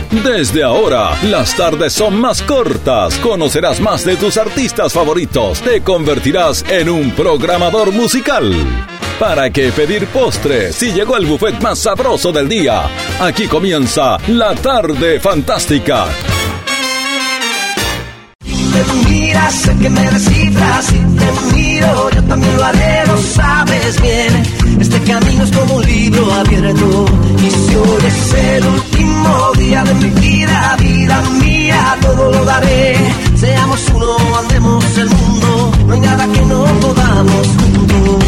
Desde ahora, las tardes son más cortas, conocerás más de tus artistas favoritos, te convertirás en un programador musical. ¿Para qué pedir postre si llegó el buffet más sabroso del día? Aquí comienza La Tarde Fantástica. Me miras, sé que me descifras. Si te miro, yo también lo haré, lo sabes bien. Este camino es como un libro abierto. Y si hoy es el último día de mi vida, vida mía, todo lo daré. Seamos uno, andemos el mundo. No hay nada que no podamos juntos.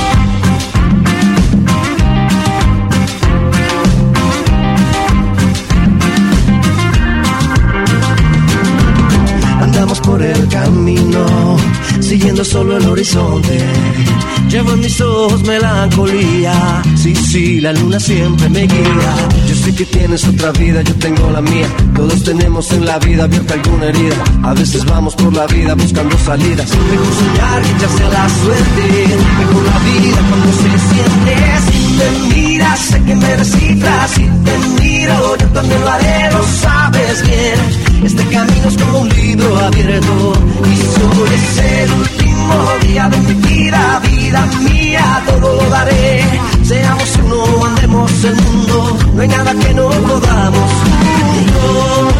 Andamos por el camino, siguiendo solo el horizonte. Llevo en mis ojos melancolía. Sí, la luna siempre me guía. Yo sé que tienes otra vida, yo tengo la mía. Todos tenemos en la vida abierta alguna herida. A veces vamos por la vida buscando salidas. Mejor soñar que echarse a la suerte. Mejor la vida cuando se siente. Si me miras, sé que me descifras. Si te miro, yo también lo haré, lo sabes bien. Este camino es como un libro abierto. Y solo es el último día de mi vida, vida mía, todo lo daré. Seamos uno, andemos el mundo. No hay nada que no podamos juntos.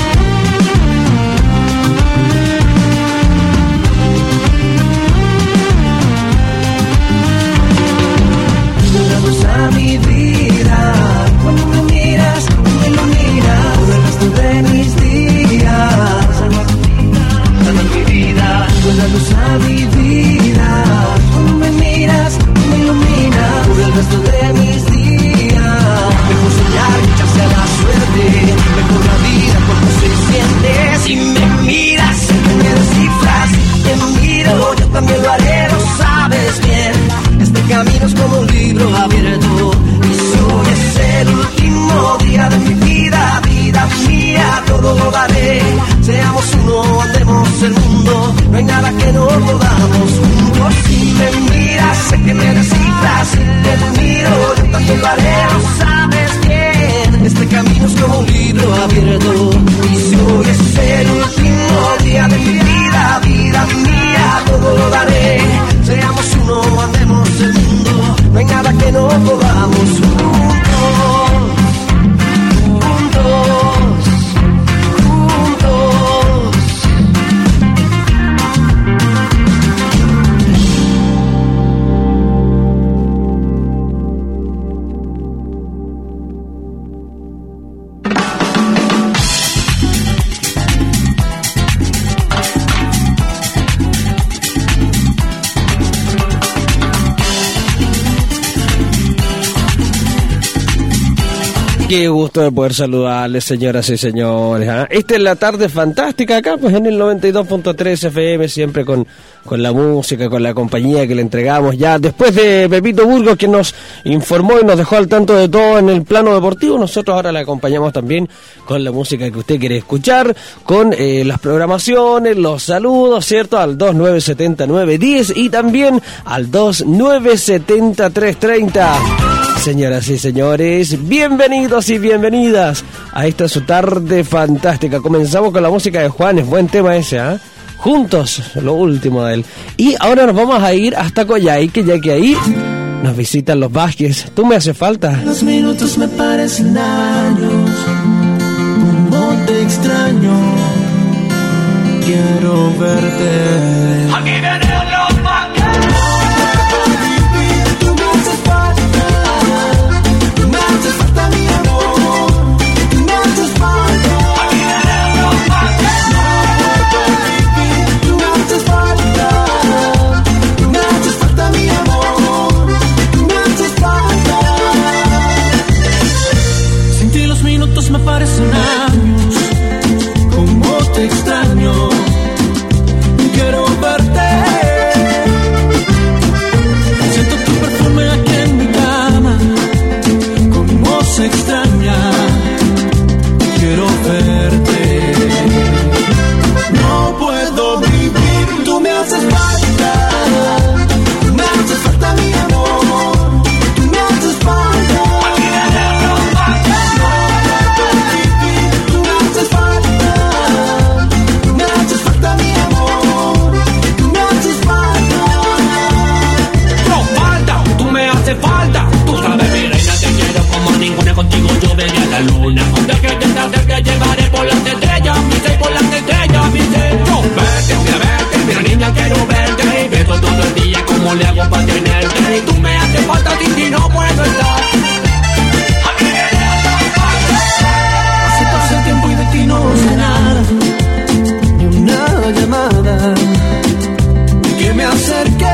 Llegamos a mi vida. Cuando me miras, me iluminas. Por el resto de mis días. Dame mi vida. Con la luz a mi vida. Cuando me miras, me iluminas. Por el resto de mis días. Mejor soñar que echarse a la suerte. Mejor la vida cuando se siente. Si me miras, sé que me descifras. Si te miro, yo también lo haré, lo sabes bien. Este camino es como un libro abierto. Y si hoy es el último día de mi vida, vida mía, todo lo daré. Seamos uno, andemos el mundo. No hay nada que no podamos juntos. Si me miras, sé que me descifras. Si te miro, yo también lo haré, lo sabes bien. Este camino es como un libro abierto. Y si hoy es el último día de mi vida, vida mía, todo lo daré. Seamos uno, andemos el mundo. No hay nada que no podamos juntos. Juntos. Qué gusto de poder saludarles, señoras y señores. Esta es La Tarde Fantástica acá, pues en el 92.3 FM, siempre con la música, con la compañía que le entregamos ya. Después de Pepito Burgos, que nos informó y nos dejó al tanto de todo en el plano deportivo, nosotros ahora le acompañamos también con la música que usted quiere escuchar, con las programaciones, los saludos, ¿cierto? Al 2970-910 y también al 2970-330. Señoras y señores, bienvenidos y bienvenidas a esta su tarde fantástica. Comenzamos con la música de Juanes, buen tema ese, ¿ah? Juntos, lo último de él. Y ahora nos vamos a ir hasta Coyhaique, ya que ahí nos visitan los Vázquez. Tú me hace falta. Los minutos me parecen años, como te extraño, quiero verte. Aquí vienen los Vázquez. Me parecen años, como te extraño, quiero verte. Siento tu perfume aquí en mi cama, como se extraña, quiero verte. No puedo vivir, tú me haces falta mi amor, tú me haces falta. la luna. Donde que te acerques llevaré por las estrellas, mi ser, por las estrellas, mi ser. Yo verte, mira niña quiero verte. Y beso todo el día, como le hago para tenerte. Y tú me haces falta, sin ti no puedo estar. Hace pasa el tiempo y de ti no sé nada, ni una llamada que me acerque.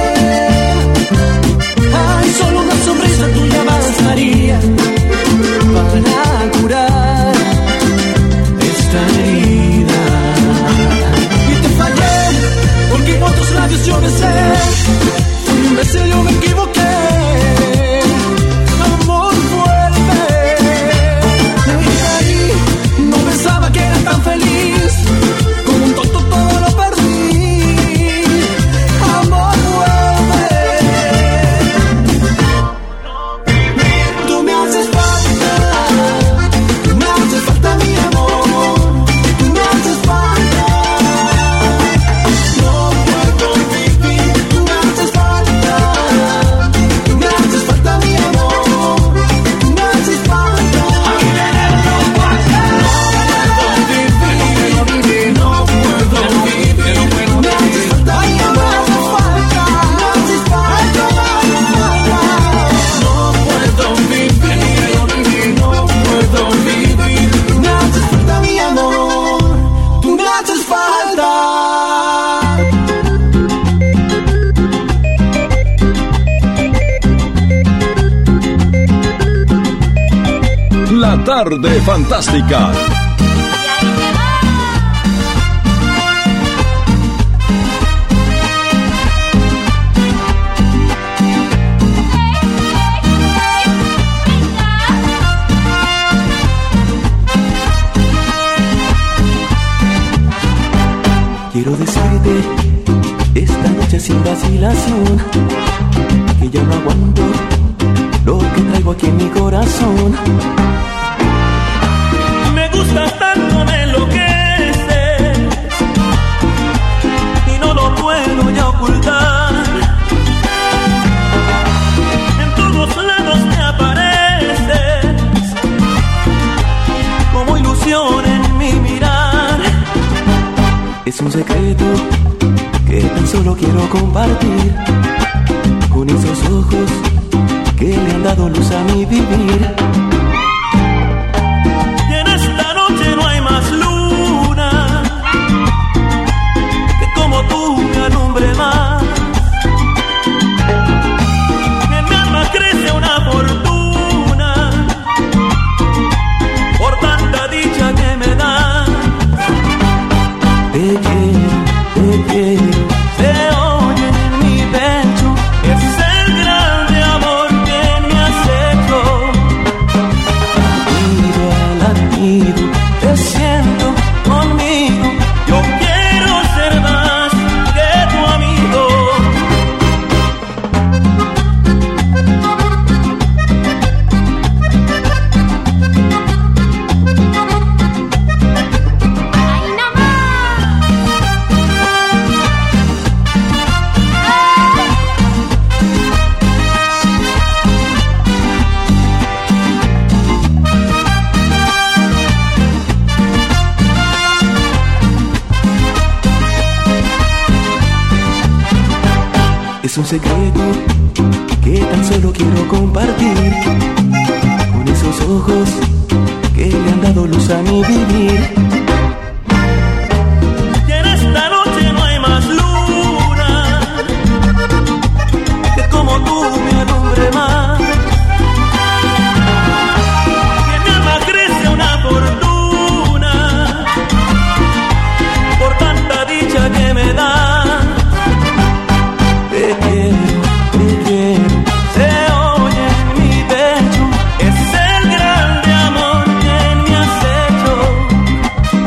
Ay, solo una sonrisa tuya bastaría para curar esta herida. Y te fallé, porque en otros labios yo besé. Fui un beso y yo me equivoqué. Amor, vuelve. Me caí, no pensaba que era tan feliz. Como un tonto todo lo perdí. Amor, vuelve. Tú me haces falta. Tú me haces falta, mi amor. Tú me haces falta. No puedo vivir. Tú me haces falta. Tú me haces falta, mi amor. Tú me haces falta. No puedo vivir. No puedo vivir. Me haces falta, mi amor. No puedo vivir. No puedo vivir. Me haces falta, mi amor. Tú me haces falta. La tarde fantástica. Quiero decirte esta noche sin vacilación que ya no aguanto lo que traigo aquí en mi corazón. Me gustas tanto, me enloqueces y no lo puedo ya ocultar. En todos lados me apareces como ilusión en mi mirar. Es un secreto que tan solo quiero compartir con esos ojos que le han dado luz a mi vivir. Y en esta noche no hay más luna que como tú me alumbre más. En mi alma crece una fortuna por tanta dicha que me das. Te quiero, se oye en mi pecho, es el grande amor que me has hecho. Latido, te siento conmigo, yo quiero ser más que tu amigo. Es un secreto que tan solo quiero compartir con esos ojos que le han dado luz a mi vivir. Y en esta noche no hay más luna que como tú me alumbre más. Y en mi alma crece una fortuna por tanta dicha que me da. Te quiero, se oye en mi pecho, es el grande amor que me has hecho.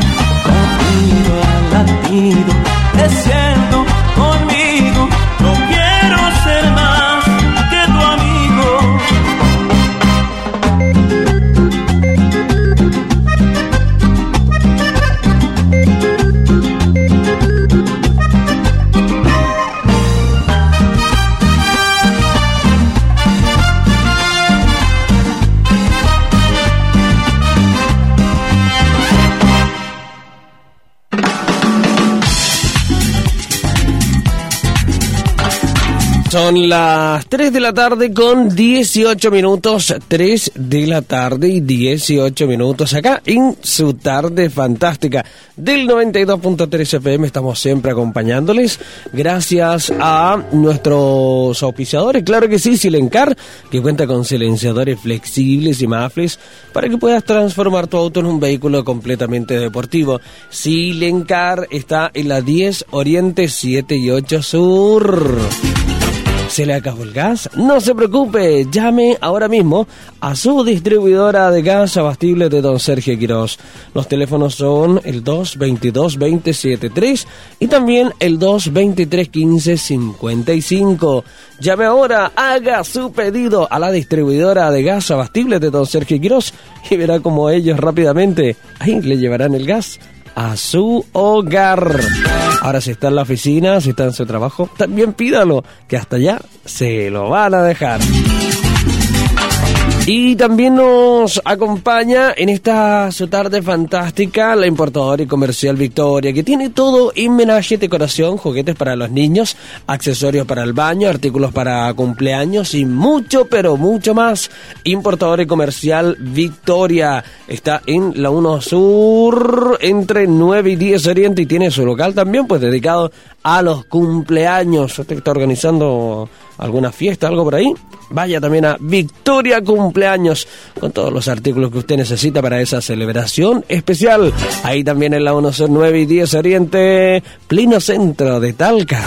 Son las 3 de la tarde con 18 minutos, 3 de la tarde y 18 minutos acá en su tarde fantástica del 92.3 FM. Estamos siempre acompañándoles gracias a nuestros auspiciadores, claro que sí, Silencar, que cuenta con silenciadores flexibles y mafles para que puedas transformar tu auto en un vehículo completamente deportivo. Silencar está en la 10 Oriente 7 y 8 Sur. ¿Se le acabó el gas? No se preocupe, llame ahora mismo a su distribuidora de gas abastible de Don Sergio Quirós. Los teléfonos son el 222-273 y también el 223-1555. Llame ahora, haga su pedido a la distribuidora de gas abastible de Don Sergio Quirós y verá cómo ellos rápidamente ahí le llevarán el gas a su hogar. Ahora, si está en la oficina, si está en su trabajo, también pídalo, que hasta allá se lo van a dejar. Y también nos acompaña en esta su tarde fantástica la importadora y comercial Victoria, que tiene todo en menaje, decoración, juguetes para los niños, accesorios para el baño, artículos para cumpleaños y mucho, pero mucho más. Importadora y comercial Victoria está en la 1 Sur, entre 9 y 10 Oriente, y tiene su local también pues dedicado a los cumpleaños. ¿Usted está organizando alguna fiesta, algo por ahí? Vaya también a Victoria Cumpleaños con todos los artículos que usted necesita para esa celebración especial. Ahí también en la 1 Sur 9 y 10 Oriente, pleno centro de Talca.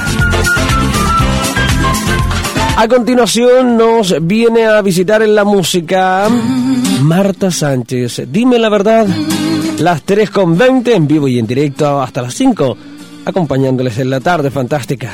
A continuación nos viene a visitar en la música Marta Sánchez. Dime la verdad, las 3:20 en vivo y en directo hasta las 5, acompañándoles en la tarde fantástica.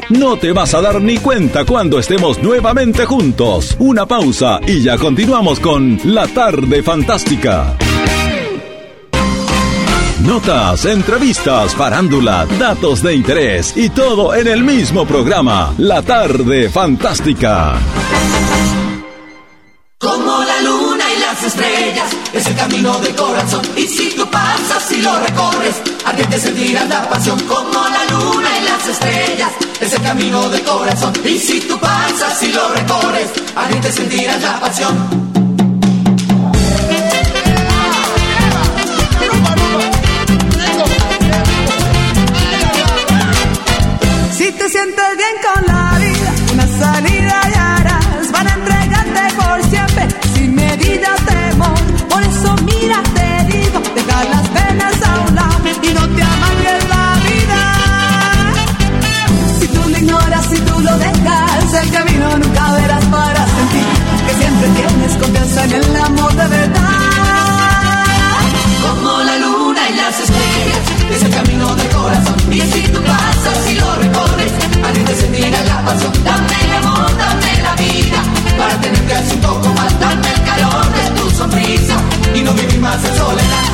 No te vas a dar ni cuenta cuando estemos nuevamente juntos. Una pausa y ya continuamos con La Tarde Fantástica. Notas, entrevistas, farándula, datos de interés y todo en el mismo programa, La Tarde Fantástica. Como la luna y las estrellas, es el camino del corazón. Y si tú pasas y lo recorres, ardiente sentirás la pasión. Como la luna y las estrellas, es el camino del corazón. Y si tú pasas y lo recorres, ardiente sentirás la pasión. Si te sientes bien con la vida, una salida hallarás. Van a entregarte por siempre, sin medida temor. Por eso mira, te digo, deja las penas a un lado y no te amargues la vida. Si tú lo ignoras, si tú lo dejas, el camino nunca verás para sentir que siempre tienes confianza en el amor de verdad. Como la luna y las estrellas, es el camino del corazón. Y si tú pasas y lo recorres, ardiente sentirás la pasión. Dame el amor, dame la vida, para tenerte así un poco más. Dame el calor de tu sonrisa y no vivir más en soledad.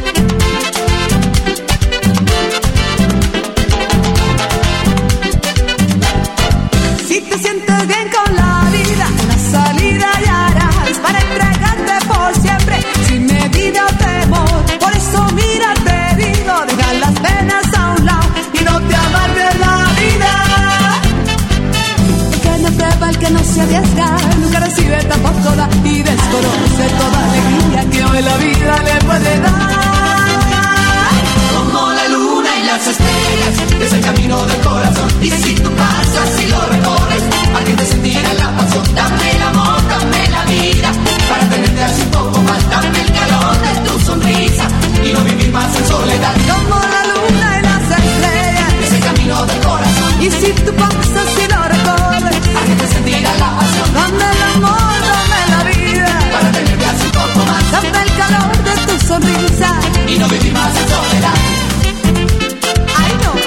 Si te sientes bien con la vida, una salida hallarás. Para entregarte por siempre, sin medida o temor. Por eso mira, te digo, deja las penas a un lado y no te amargues la vida. El que no prueba, el que no se arriesga, nunca recibe tampoco da y desconoce toda alegría que hoy la vida le puede dar. Como la luna y las estrellas, es el camino del corazón. Y si tú pasas y lo recorres, ardiente sentirás la pasión. Dame el amor, dame la vida, para tenerte así un poco más. Dame el calor de tu sonrisa y no vivir más en soledad. Como la luna y las estrellas, Es el camino del corazón. y si tú pasas y lo recorres, Ardiente sentirás la pasión. dame el amor, dame la vida, Para tenerte así un poco más dame el calor de tu sonrisa. y no vivir más en soledad. Ay no.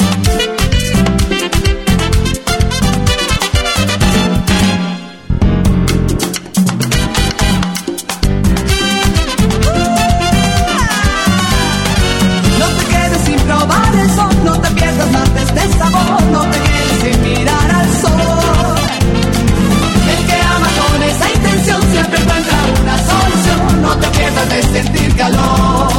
No te quedes sin probar el sol, no te pierdas más de este sabor, no te quedes sin mirar al sol. El que ama con esa intención siempre encuentra una solución. No te pierdas de sentir calor.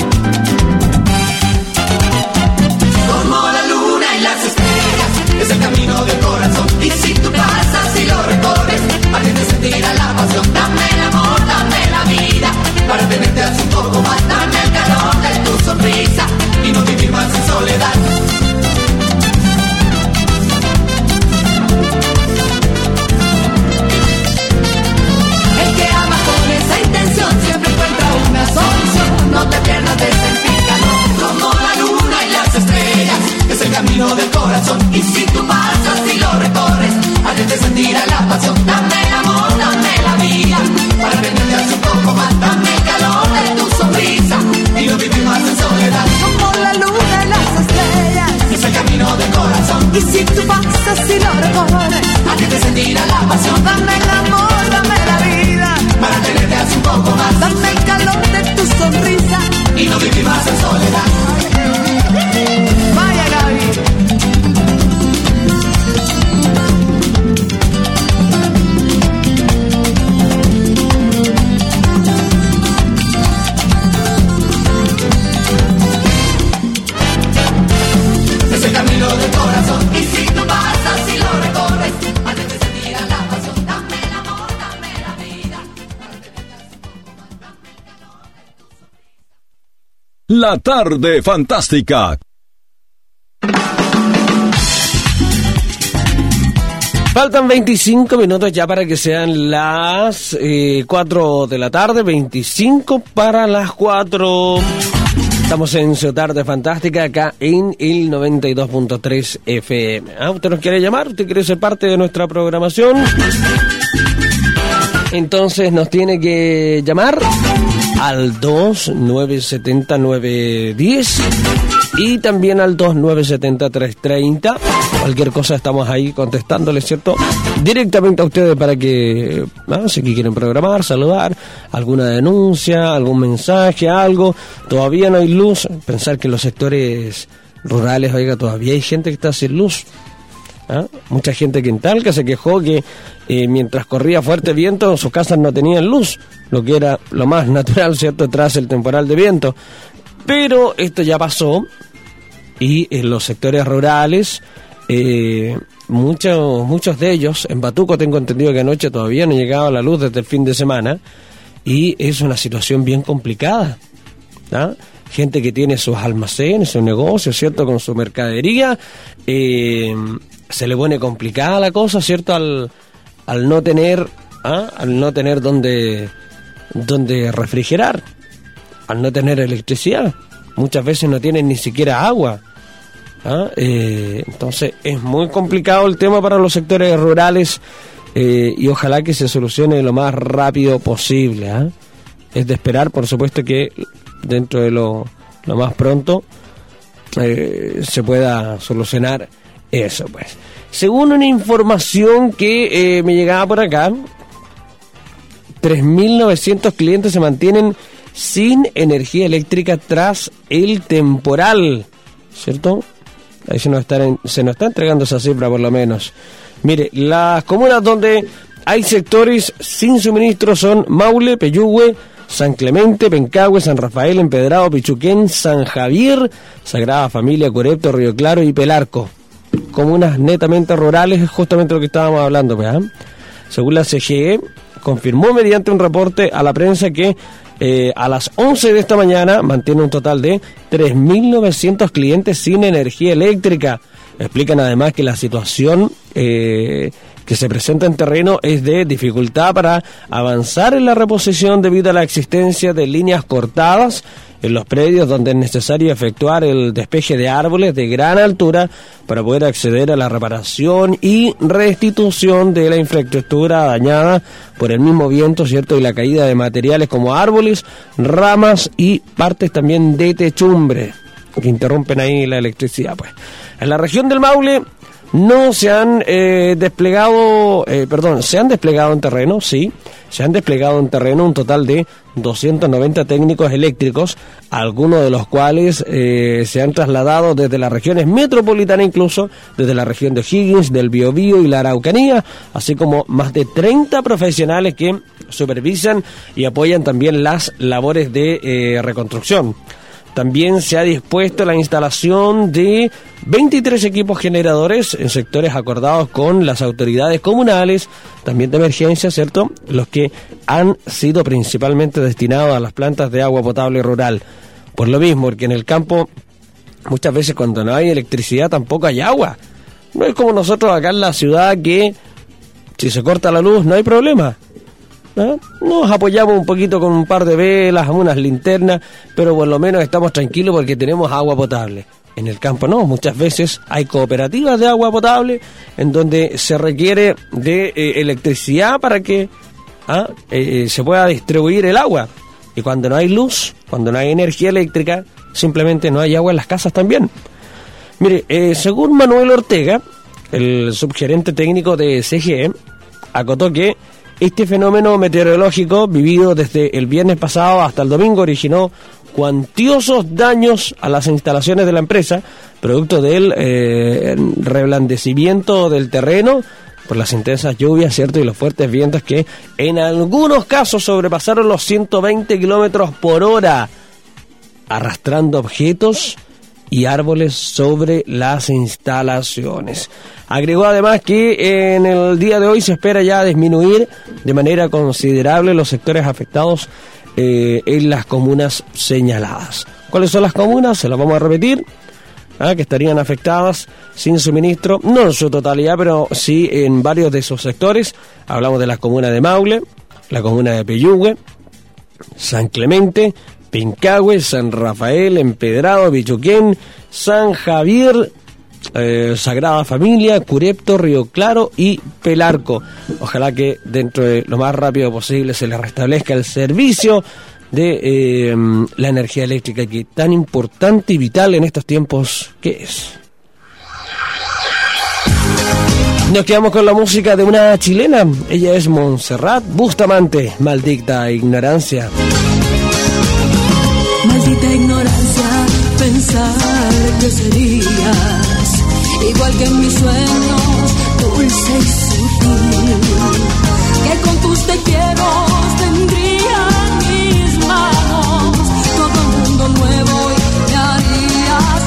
Como la luna y las estrellas, es el camino del corazón. Y si tú pasas y lo recorres, ardiente sentirás la pasión. Dame el amor, dame la vida, para tenerte así un poco más. Dame el calor de tu sonrisa y no vivir más en soledad. El que ama con esa intención siempre encuentra una solución. No te pierdas de sentir calor. Como la luna y las estrellas, es el camino del corazón. Y si tú pasas y lo recorres, ardiente sentirás la pasión. Dame el amor, dame la vida, para tenerte así un poco más. Dame el calor de tu sonrisa y no vivir más en soledad. Como la luna y las estrellas, Es el camino del corazón. y si tú pasas y lo recorres, Ardiente sentirás la pasión. dame el amor, dame la vida, Para tenerte así un poco más dame el calor de tu sonrisa. y no vivir más en soledad. Vaya Gaby. Es el camino del corazón. Y si tú pasas y lo recorres, ardiente sentirás la pasión. Dame el amor, dame la vida, para tenerte así un poco más. Dame el calor de tu sonrisa. La Tarde Fantástica. Faltan 25 minutos ya para que sean las 4 de la tarde, 25 para las 4. Estamos en su Tarde Fantástica acá en el 92.3 FM. ¿Usted nos quiere llamar? ¿Usted quiere ser parte de nuestra programación? Entonces nos tiene que llamar al 2970-910 y también al 2970-330. Cualquier cosa estamos ahí contestándoles, ¿cierto? Directamente a ustedes para que, si quieren programar, saludar, alguna denuncia, algún mensaje, algo. Todavía no hay luz. Pensar que en los sectores rurales, oiga, todavía hay gente que está sin luz. Mucha gente que en Talca se quejó que mientras corría fuerte viento, sus casas no tenían luz, lo que era lo más natural, ¿cierto?, tras el temporal de viento. Pero esto ya pasó y en los sectores rurales, muchos de ellos, en Batuco tengo entendido que anoche todavía no llegaba la luz desde el fin de semana, y es una situación bien complicada, gente que tiene sus almacenes, sus negocios, ¿cierto?, con su mercadería, se le pone complicada la cosa, ¿cierto?, al no tener donde refrigerar, al no tener electricidad. Muchas veces no tienen ni siquiera agua. Entonces es muy complicado el tema para los sectores rurales, y ojalá que se solucione lo más rápido posible. Es de esperar, por supuesto, que dentro de lo más pronto se pueda solucionar eso, pues. Según una información que me llegaba por acá, 3.900 clientes se mantienen sin energía eléctrica tras el temporal, ¿cierto? Ahí se nos está entregando esa cifra, por lo menos. Mire, las comunas donde hay sectores sin suministro son Maule, Peyúgue, San Clemente, Pencahue, San Rafael, Empedrado, Pichuquén, San Javier, Sagrada Familia, Curepto, Río Claro y Pelarco. Comunas netamente rurales, es justamente lo que estábamos hablando, ¿verdad? Según la CGE, confirmó mediante un reporte a la prensa que a las 11 de esta mañana mantiene un total de 3.900 clientes sin energía eléctrica. Explican además que la situación que se presenta en terreno es de dificultad para avanzar en la reposición debido a la existencia de líneas cortadas en los predios donde es necesario efectuar el despeje de árboles de gran altura para poder acceder a la reparación y restitución de la infraestructura dañada por el mismo viento, ¿cierto?, y la caída de materiales como árboles, ramas y partes también de techumbre que interrumpen ahí la electricidad, pues. En la región del Maule no se han desplegado en terreno, sí, se han desplegado en terreno un total de 290 técnicos eléctricos, algunos de los cuales se han trasladado desde las regiones metropolitanas, incluso desde la región de O'Higgins, del Biobío y la Araucanía, así como más de 30 profesionales que supervisan y apoyan también las labores de reconstrucción. También se ha dispuesto la instalación de 23 equipos generadores en sectores acordados con las autoridades comunales, también de emergencia, ¿cierto?, los que han sido principalmente destinados a las plantas de agua potable rural. Por lo mismo, porque en el campo muchas veces cuando no hay electricidad tampoco hay agua. No es como nosotros acá en la ciudad que si se corta la luz no hay problema. Nos apoyamos un poquito con un par de velas, unas linternas, pero por lo menos estamos tranquilos porque tenemos agua potable. En el campo no, muchas veces hay cooperativas de agua potable en donde se requiere de electricidad para que se pueda distribuir el agua. Y cuando no hay luz, cuando no hay energía eléctrica, simplemente no hay agua en las casas también. Mire, según Manuel Ortega, el subgerente técnico de CGE, acotó que este fenómeno meteorológico vivido desde el viernes pasado hasta el domingo originó cuantiosos daños a las instalaciones de la empresa, producto del reblandecimiento del terreno por las intensas lluvias, ¿cierto?, y los fuertes vientos que en algunos casos sobrepasaron los 120 kilómetros por hora, arrastrando objetos y árboles sobre las instalaciones. Agregó además que en el día de hoy se espera ya disminuir de manera considerable los sectores afectados en las comunas señaladas. ¿Cuáles son las comunas? Se las vamos a repetir, que estarían afectadas sin suministro, no en su totalidad, pero sí en varios de sus sectores. Hablamos de la comuna de Maule, la comuna de Peyúgue, San Clemente, Pencahue, San Rafael, Empedrado, Pichuquén, San Javier, Sagrada Familia, Curepto, Río Claro y Pelarco. Ojalá que dentro de lo más rápido posible se les restablezca el servicio de la energía eléctrica, que es tan importante y vital en estos tiempos que es. Nos quedamos con la música de una chilena. Ella es Montserrat Bustamante, Maldita Ignorancia. Maldita ignorancia, pensar que serías igual que en mis sueños, dulce y sutil, que con tus te quiero tendría mis manos todo un mundo nuevo y me harías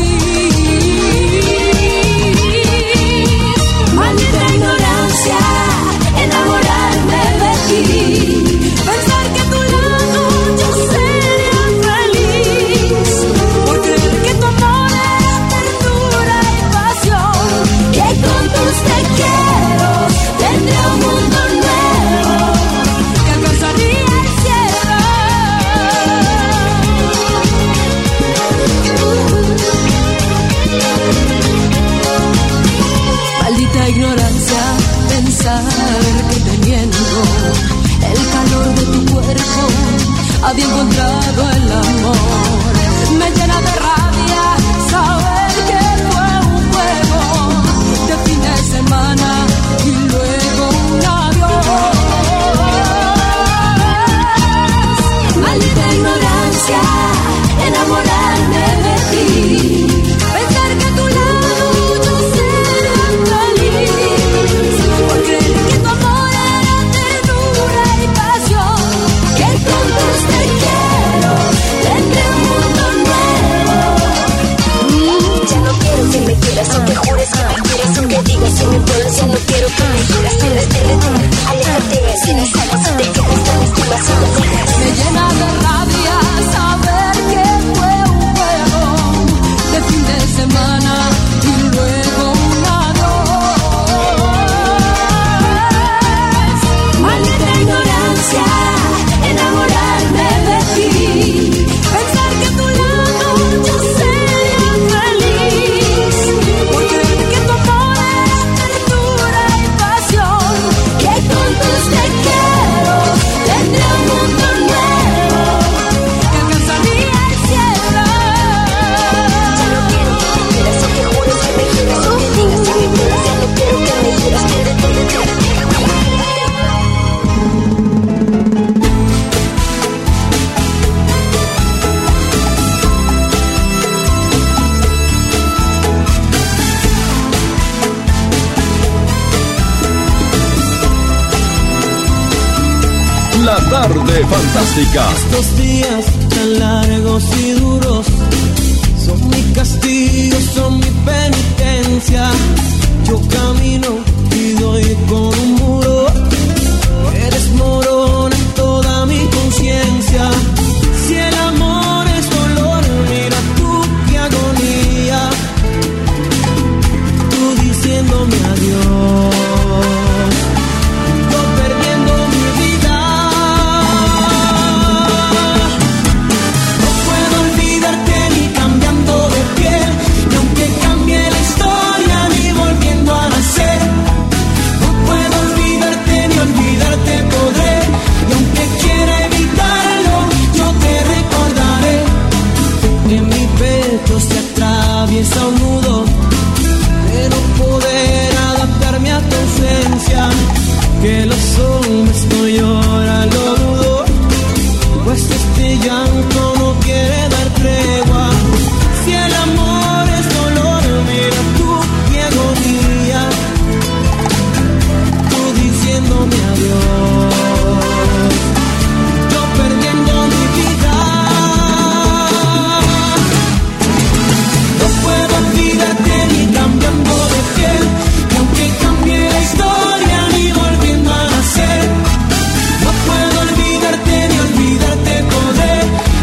feliz. Maldita ignorancia, enamorarme de ti, pensar que a tu lado yo sería feliz, por creer que tu amor era ternura y pasión, que con tus te quiero tendría un mundo nuevo, que alcanzaría el cielo. Maldita ignorancia, pensar que teniendo el calor de tu cuerpo había encontrado el amor. Me llena de rabia saber que fue un juego de fin de semana y luego un adiós. Maldita ignorancia, enamorarme de ti, pensar que a tu lado yo sería feliz, por creer que tu amor era ternura y pasión, que con tus te quiero tendré un mundo nuevo. Ya no quiero que me quieras, aunque jures que me quieras, aunque digas que me vuelves, ya no quiero que me quieras, aléjate, si me sales, si te quedas tan estima, si me dejas. Me llena de rabia saber que fue un juego de fin de semana y luego un adiós. Maldita ignorancia, enamorarme de ti, pensar que a tu lado yo sería feliz, por creer que tu amor era ternura y pasión, que con tus te quiero tendré un mundo nuevo, que alcanzaría el cielo. Ya no quiero que me quieras, aunque jures que me quieras, aunque digas que me vuelves, ya no quiero que me quieras, La tarde fantástica. Estos días tan largos y duros son mi castigo, son mi penitencia. Yo camino y doy con un muro que desmorona toda mi conciencia. Si el amor es dolor, mira tú qué agonía, tú diciéndome adiós. Atraviesa un nudo de no poder adaptarme a tu ausencia, que los hombres no lloran, lo dudo, pues este llanto no quiere dar tregua. Si el amor es dolor, mira tú qué agonía, tú diciéndome adiós, yo perdiendo mi vida. Ni cambiando de piel, y aunque cambie la historia, ni volviendo a nacer, no puedo olvidarte ni olvidarte podré,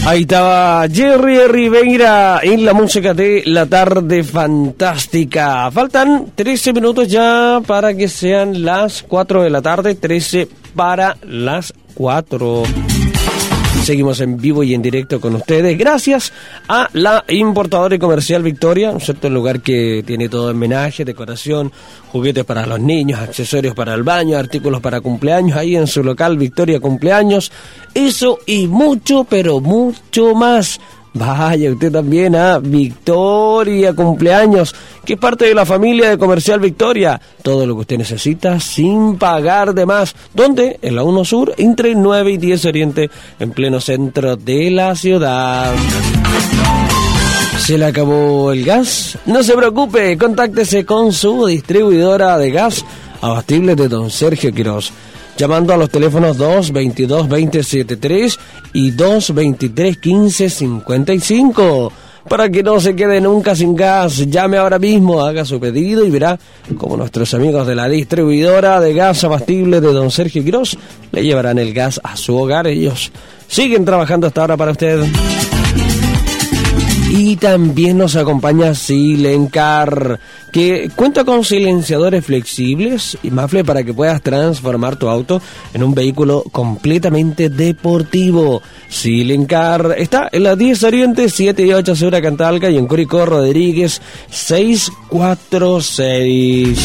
Ahí estaba Jerry Rivera en la música de La Tarde Fantástica. Faltan 13 minutos ya para que sean las 4 de la tarde, 13 para las 4. Seguimos en vivo y en directo con ustedes, gracias a la importadora y comercial Victoria, un cierto lugar que tiene todo homenaje, decoración, juguetes para los niños, accesorios para el baño, artículos para cumpleaños, ahí en su local Victoria Cumpleaños, eso y mucho, pero mucho más. Vaya usted también a Victoria Cumpleaños, que es parte de la familia de Comercial Victoria. Todo lo que usted necesita sin pagar de más. ¿Dónde? En la 1 Sur, entre 9 y 10 Oriente, en pleno centro de la ciudad. ¿Se le acabó el gas? No se preocupe, contáctese con su distribuidora de gas abastible de Don Sergio Quirós, llamando a los teléfonos 222-2073 y 223-1555. Para que no se quede nunca sin gas, llame ahora mismo, haga su pedido y verá como nuestros amigos de la distribuidora de gas abastible de Don Sergio Quirós le llevarán el gas a su hogar. Ellos siguen trabajando hasta ahora para usted. Y también nos acompaña Silencar, que cuenta con silenciadores flexibles y Mafle para que puedas transformar tu auto en un vehículo completamente deportivo. Silencar está en la 10 Oriente, 7 y 8 Segura Cantalca y en Curicó Rodríguez 646.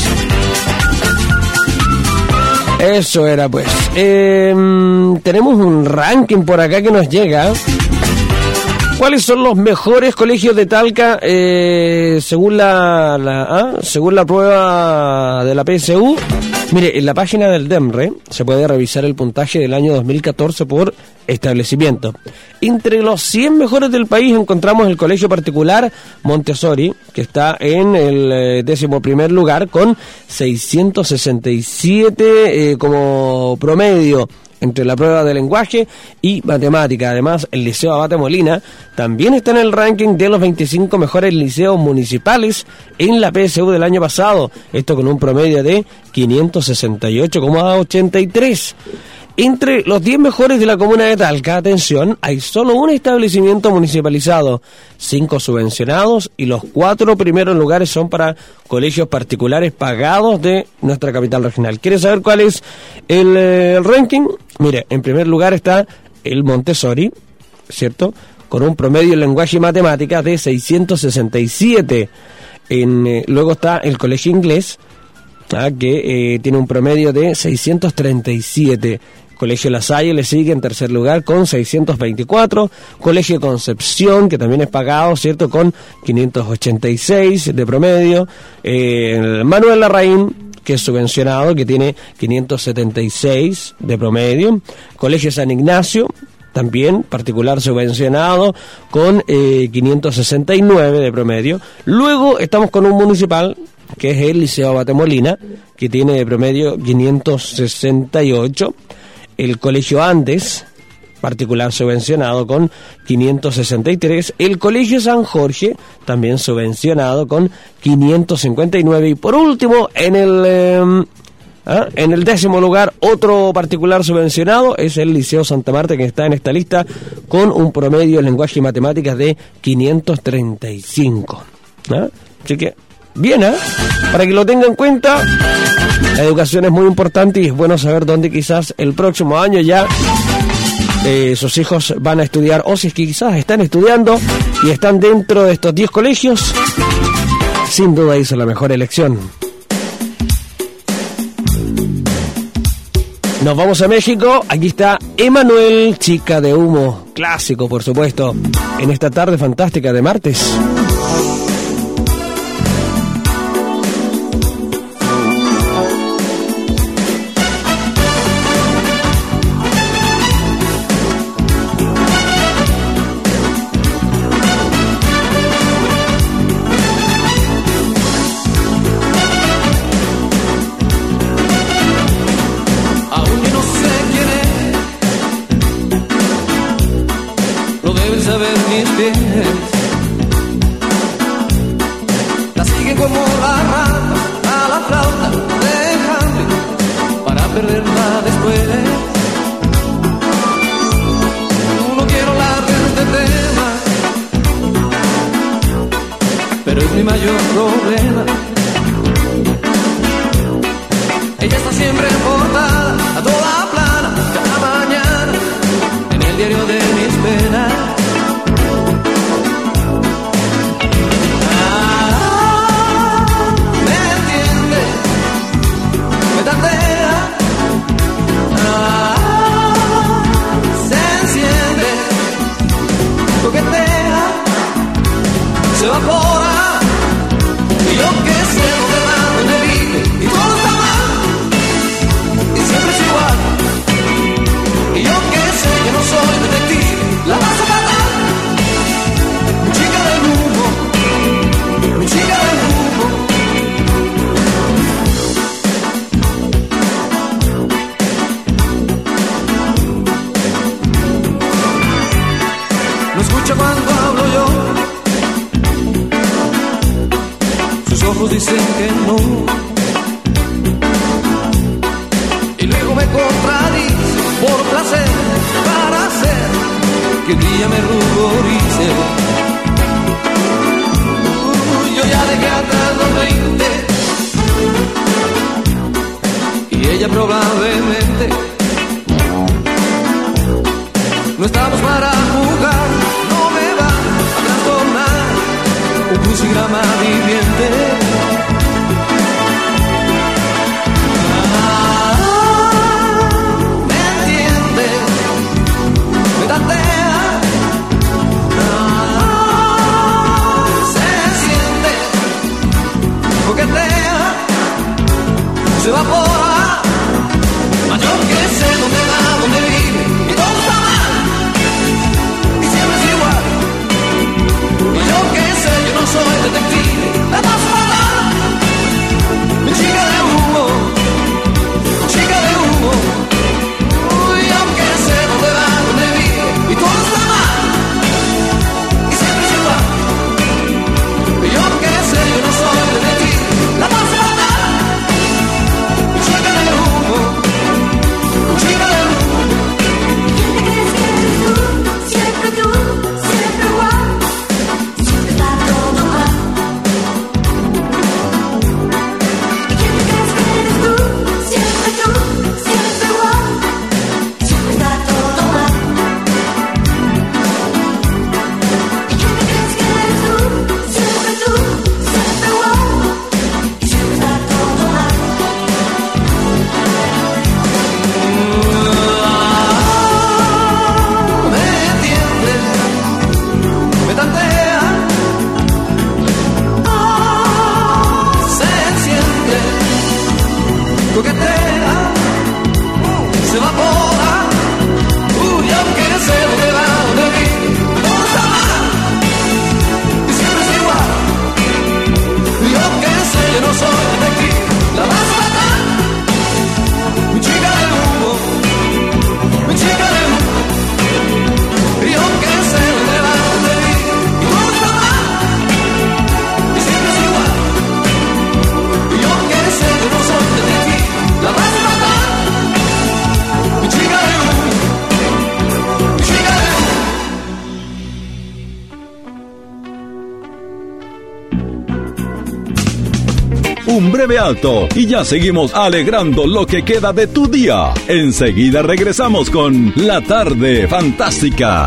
Eso era pues. Tenemos un ranking por acá que nos llega. ¿Cuáles son los mejores colegios de Talca según según la prueba de la PSU? Mire, en la página del DEMRE se puede revisar el puntaje del año 2014 por establecimiento. Entre los 100 mejores del país encontramos el colegio particular Montessori, que está en el 11º lugar con 667 como promedio entre la prueba de lenguaje y matemática. Además, el Liceo Abate Molina también está en el ranking de los 25 mejores liceos municipales en la PSU del año pasado. Esto con un promedio de 568,83. Entre los 10 mejores de la comuna de Talca, atención, hay solo un establecimiento municipalizado, 5 subvencionados y los 4 primeros lugares son para colegios particulares pagados de nuestra capital regional. ¿Quieres saber cuál es el ranking? Mire, en primer lugar está el Montessori, ¿cierto? Con un promedio en lenguaje y matemáticas de 667. Luego está el colegio inglés, que tiene un promedio de 637. Colegio La Salle le sigue en tercer lugar con 624. Colegio Concepción, que también es pagado, ¿cierto?, con 586 de promedio. Manuel Larraín, que es subvencionado, que tiene 576 de promedio. Colegio San Ignacio, también particular subvencionado, con 569 de promedio. Luego estamos con un municipal, que es el Liceo Abate Molina, que tiene de promedio 568. El Colegio Andes, particular subvencionado, con 563. El Colegio San Jorge, también subvencionado, con 559. Y por último, en el 10º lugar, otro particular subvencionado, es el Liceo Santa Marta, que está en esta lista, con un promedio en lenguaje y matemáticas de 535. Así que bien, para que lo tengan en cuenta, la educación es muy importante y es bueno saber dónde quizás el próximo año ya sus hijos van a estudiar, o si es que quizás están estudiando y están dentro de estos 10 colegios, sin duda hizo la mejor elección. Nos vamos a México, aquí está Emanuel, Chica de Humo, clásico por supuesto, en esta tarde fantástica de martes. La siguen como la rata a la flauta, dejando para perderla después. No quiero hablar de siempre en portada, a toda plana, cada mañana, en el diario de mis penas. Me entiende, me tantea, se enciende, coquetea, se evapora, y yo que sé dónde va, dónde vive, y todo está mal, y siempre es igual, y yo que sé que no soy detective, la paso fatal, mi chica del humo, mi chica del humo. No escucha cuando hablo yo, sus ojos dicen que no, y luego me contradice por placer, para hacer que un día me ruborice. Yo ya dejé atrás los 20 y ella probablemente. No estamos para jugar, no me va a trastornar un crucigrama viviente. Me entiende, me tantea, se siente, coquetea, se evapora, mas yo que sé dónde va, dónde vive, y todo está mal, y siempre es igual, y yo que sé, yo no soy detective, la paso fatal, mi chica de humo, chica de humo, uy, aunque sé dónde va, dónde vive, y todo está mal, y siempre es igual, y yo que sé, yo no soy detective, la paso fatal, mi chica de humo, chica de humo. Siempre tú, siempre igual, siempre está todo mal. ¿Y quién te crees que eres tú? Siempre igual, siempre está todo mal. ¿Y quién te crees que eres tú? Siempre igual, y siempre está todo mal. Me entiende, me tantea, se enciende, coquetea, se evapora, uy, aunque sé dónde va, dónde vive, todo está mal, y siempre es igual, y aunque sé yo no soy detective, la más fatal, mi chica de humo, mi chica de humo. Y aunque sé dónde va, dónde vive, y todo está mal, y siempre es igual, y aunque sé que no soy detective, la más fatal, mi chica de humo, mi chica de humo. Un breve alto y ya seguimos alegrando lo que queda de tu día. Enseguida regresamos con La Tarde Fantástica.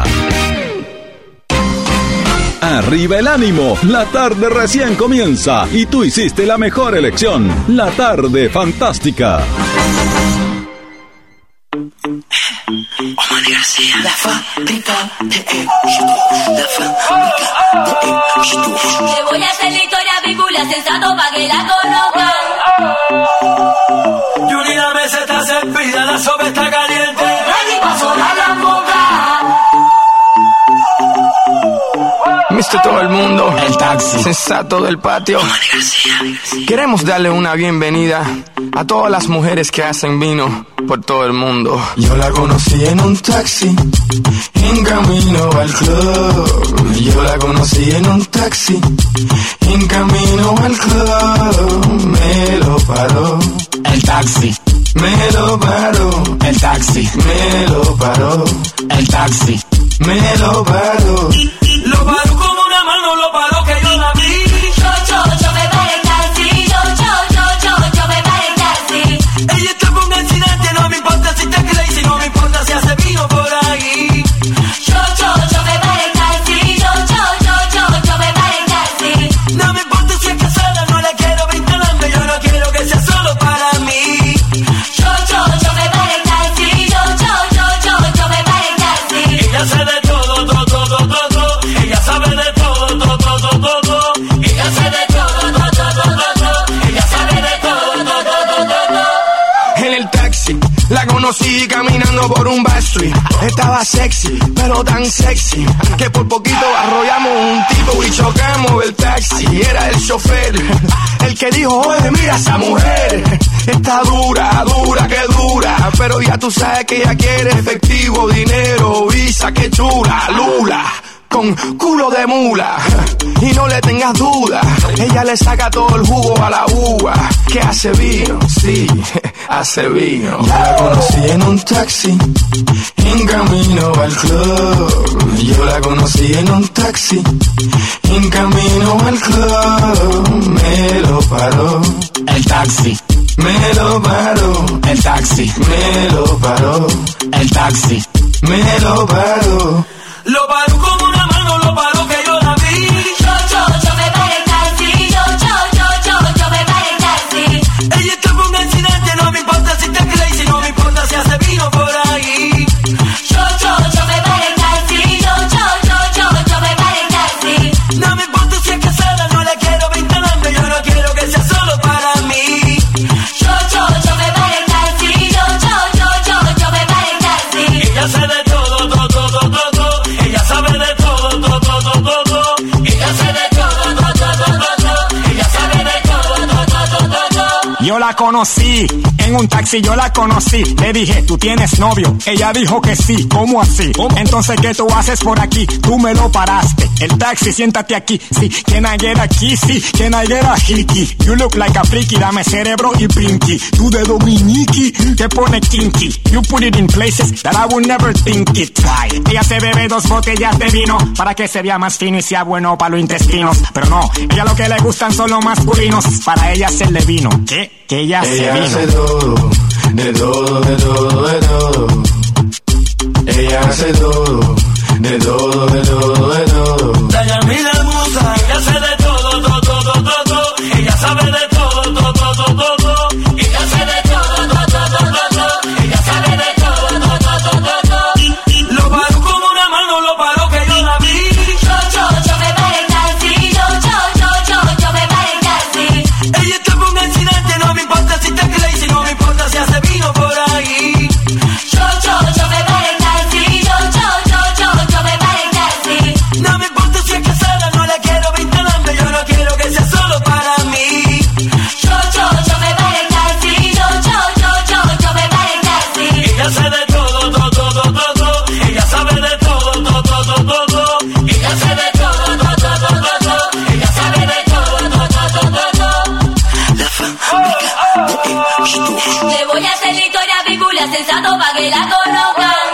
Arriba el ánimo, la tarde recién comienza y tú hiciste la mejor elección. La Tarde Fantástica. Omar García, la fábrica de éxito, la fábrica de éxito. Le voy a hacer la historia bíblia sensato pa' que la conozcan. Yuri, la mesa está servida, la sopa está caliente. Ready pa' sonar la boca. Mr. Todo el mundo, el taxi sensato del patio. Omar García. Queremos darle una bienvenida a todas las mujeres que hacen vino por todo el mundo. Yo la conocí en un taxi, en camino al club. Yo la conocí en un taxi, en camino al club. Me lo paró el taxi. Me lo paró el taxi. Me lo paró el taxi. Me lo paró. Lo paró como una mano, lo paró que yo la vi. Yo me paré el taxi. Yo me paré el taxi. Ella está conocí caminando por un backstreet. Estaba sexy, pero tan sexy que por poquito arrollamos un tipo y chocamos el taxi. Era el chofer el que dijo, oye, mira esa mujer, está dura, dura, que dura. Pero ya tú sabes que ella quiere efectivo, dinero, visa, que chula, lula, con culo de mula. Y no le tengas duda, ella le saca todo el jugo a la uva. Que hace vino, sí, hace vino. Yo la conocí en un taxi, en camino al club. Yo la conocí en un taxi, en camino al club. Me lo paró El taxi, me lo paró, el taxi, me lo paró, el taxi. me lo paró. Lo paró con una mano, lo paró que yo la vi. Yo me paré el taxi, yo me paré el taxi. Ella está con un accidente, no me importa si está crazy, no me importa si hace vino por ahí. Yo me paré el taxi, yo me paré el taxi. No me importa si es casada, no la quiero vinculando, yo no quiero que sea solo para mí. Yo me paré el taxi, yo me paré el taxi. Ella sabe de todo, todo. Ella sabe de todo, todo. Ella sabe de todo, todo. Ella sabe de todo, todo. Yo la conocí, en un taxi yo la conocí. Le dije, ¿tú tienes novio? Ella dijo que sí. ¿Cómo así? Entonces, ¿qué tú haces por aquí? Tú me lo paraste. El taxi, siéntate aquí. Sí, can I get a kiss? Sí, can I get a hickey? You look like a freaky, dame cerebro y pinky. Tú de Dominiki, te pone kinky. You put it in places that I would never think it. Ay, ella se bebe 2 botellas de vino para que se vea más fino y sea bueno para los intestinos. Pero no, ella lo que le gustan son los masculinos. Para ella hacerle vino. ¿Qué? Que ella se Ella vino. hace todo, de todo, de todo, de todo. Ella hace todo, de todo, de todo, de todo. Dayamila Musa, ella hace de todo, todo. Ella sabe de todo, todo. Ella hace de todo, todo. Ella sabe de todo, todo. Lo paró con una mano, lo paró que yo la vi. Yo me paré el taxi, yo me paré el taxi. Ella está con un accidente, no me importa si está crazy, no me importa si hace vino por ahí. Yo me paré el taxi, yo me paré el taxi. No me importa si es casada, no la quiero vinculando, yo no quiero que sea solo para mí. Yo me paré el taxi, yo me paré el taxi. Ella sabe de todo, todo. Ella sabe de todo, todo. Ella sabe de todo, todo. Ella sabe de todo, todo. La fábrica de H2O. Le voy a hacer la historia bíblia sensato pa' que la conozcan.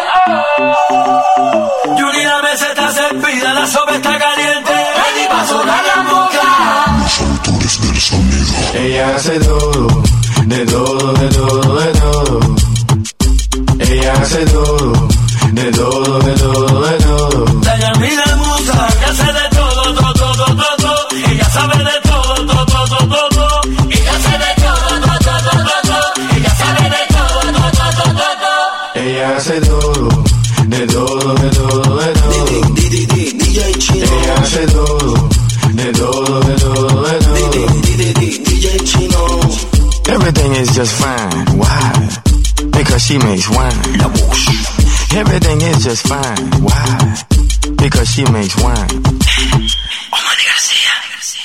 Yuri, la mesa está servida, la sopa está caliente. Ready pa' sonar la boca. Los autores del sonido. Ella hace todo, de todo, de todo, de todo. Ella hace todo, de todo, de todo, de todo. Dayamila Musa, ella hace de todo, todo. Ella sabe de todo, todo. Ella sabe de todo, todo. Ella sabe de todo, todo. Ella hace todo, de todo, de todo, de todo. DJ Chino. Ella hace todo, de todo, de todo, de todo. DJ Chino. Everything is just fine. Why? Because she makes wine. La voz. Everything is just fine. Why? Because she makes wine. Omar García.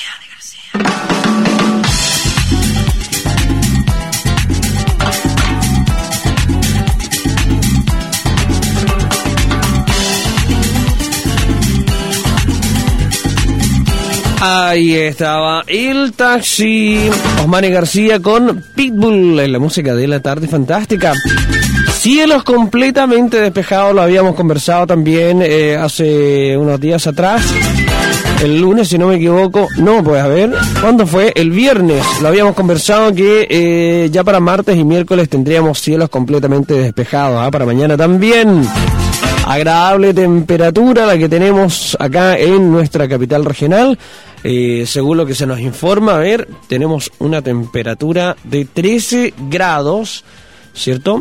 Ahí estaba el taxi. Osmani García con Pitbull en la música de la tarde fantástica. Cielos completamente despejados, lo habíamos conversado también hace unos días atrás. El lunes, si no me equivoco. No, pues a ver, ¿cuándo fue? El viernes. Lo habíamos conversado que ya para martes y miércoles tendríamos cielos completamente despejados. Para mañana también. Agradable temperatura la que tenemos acá en nuestra capital regional. Según lo que se nos informa, a ver, tenemos una temperatura de 13 grados, ¿cierto?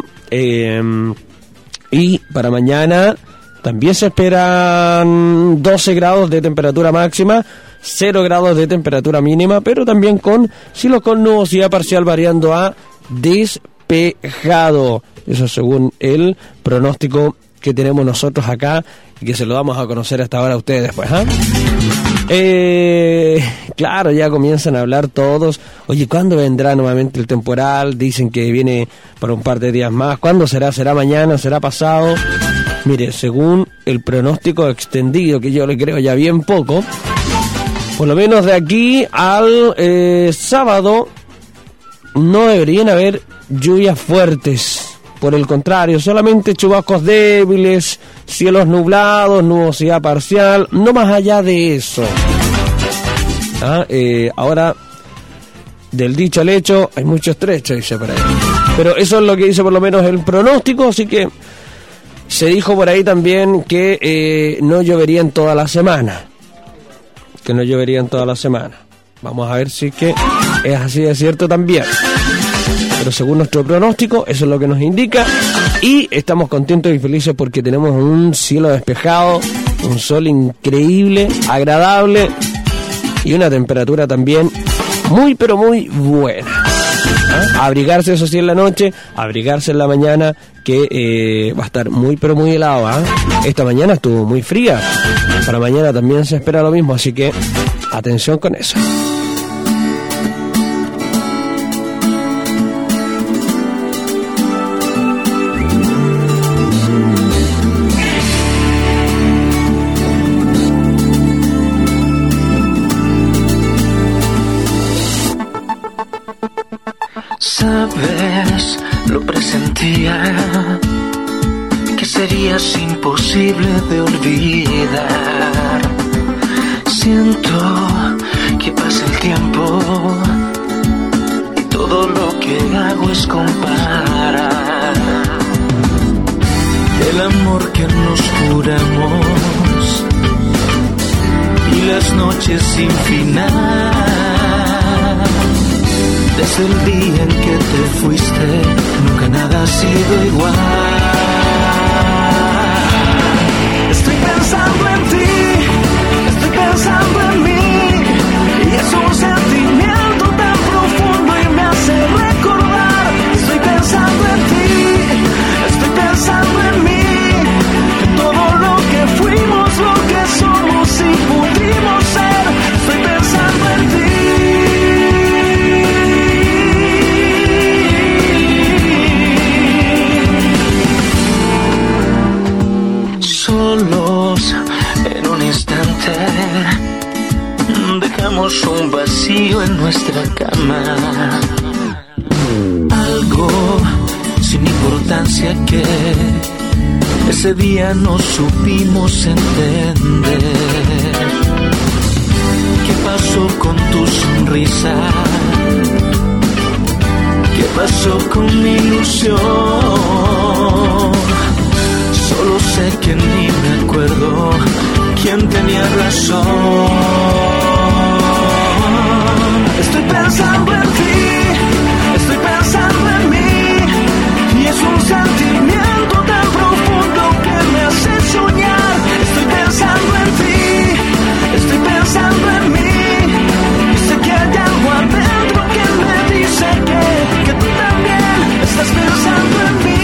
Y para mañana también se esperan 12 grados de temperatura máxima, 0 grados de temperatura mínima, pero también con cielos con nubosidad parcial variando a despejado. Eso según el pronóstico que tenemos nosotros acá y que se lo vamos a conocer hasta ahora a ustedes después, ¿ah? Claro, ya comienzan a hablar todos. Oye, ¿cuándo vendrá nuevamente el temporal? Dicen que viene por un par de días más. ¿Cuándo será? ¿Será mañana? ¿Será pasado? Mire, según el pronóstico extendido, que yo le creo ya bien poco, por lo menos de aquí al sábado no deberían haber lluvias fuertes. Por el contrario, solamente chubascos débiles, cielos nublados, nubosidad parcial, no más allá de eso. Ahora, del dicho al hecho, hay mucho estrecho, dice por ahí. Pero eso es lo que dice por lo menos el pronóstico, así que se dijo por ahí también que no llovería en toda la semana. Que no llovería en toda la semana. Vamos a ver si es que es así de cierto también. Pero según nuestro pronóstico, eso es lo que nos indica. Y estamos contentos y felices porque tenemos un cielo despejado, un sol increíble, agradable y una temperatura también muy pero muy buena. Abrigarse, eso sí, en la noche, abrigarse en la mañana, que va a estar muy pero muy helado. Esta mañana estuvo muy fría. Para mañana también se espera lo mismo, así que atención con eso. Sabes, lo presentía, que serías imposible de olvidar. Siento que pasa el tiempo y todo lo que hago es comparar el amor que nos juramos y las noches sin final. Desde el día en que te fuiste, nunca nada ha sido igual. Estoy pensando en ti, estoy pensando en mí, y es un sentimiento tan profundo y me hace recordar. Estoy pensando en ti, estoy pensando en mí, en todo lo que fuimos, lo que somos y pudimos ser. Estoy pensando en ti. Solos en un instante dejamos un vacío en nuestra cama, algo sin importancia que ese día no supimos entender. ¿Qué pasó con tu sonrisa? ¿Qué pasó con mi ilusión? Solo sé que ni me acuerdo quién tenía razón. Estoy pensando en ti, estoy pensando en mí, y es un sentimiento tan profundo que me hace soñar. Estoy pensando en ti, estoy pensando en mí, y sé que hay algo adentro que me dice que tú también estás pensando en mí.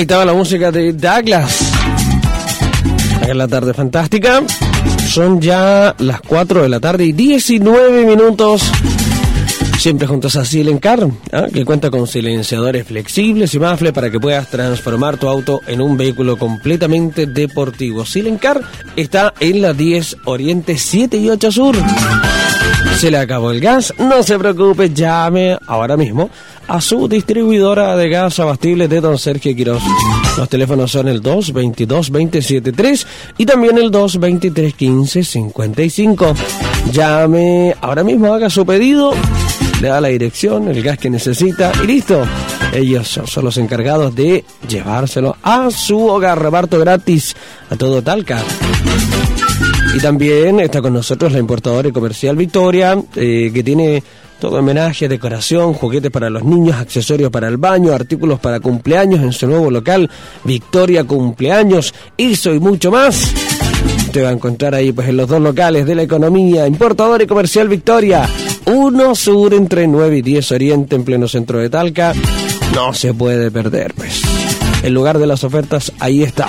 Ahí estaba la música de Douglas. Acá en la tarde fantástica. Son ya las 4 de la tarde y 19 minutos. Siempre juntos a Silencar, que cuenta con silenciadores flexibles y muffler para que puedas transformar tu auto en un vehículo completamente deportivo. Silencar está en la 10 Oriente 7 y 8 Sur. Se le acabó el gas, no se preocupe, llame ahora mismo a su distribuidora de gas abastible de Don Sergio Quirós. Los teléfonos son el 222-273 y también el 223-1555. Llame ahora mismo, haga su pedido, le da la dirección, el gas que necesita y listo. Ellos son los encargados de llevárselo a su hogar. Reparto gratis a todo Talca. Y también está con nosotros la importadora y comercial Victoria, que tiene todo homenaje, decoración, juguetes para los niños, accesorios para el baño, artículos para cumpleaños en su nuevo local, Victoria Cumpleaños, eso y mucho más. Te va a encontrar ahí pues en los dos locales de la economía, importadora y comercial Victoria, 1 Sur entre 9 y 10 Oriente en pleno centro de Talca. No se puede perder, pues. El lugar de las ofertas, ahí está.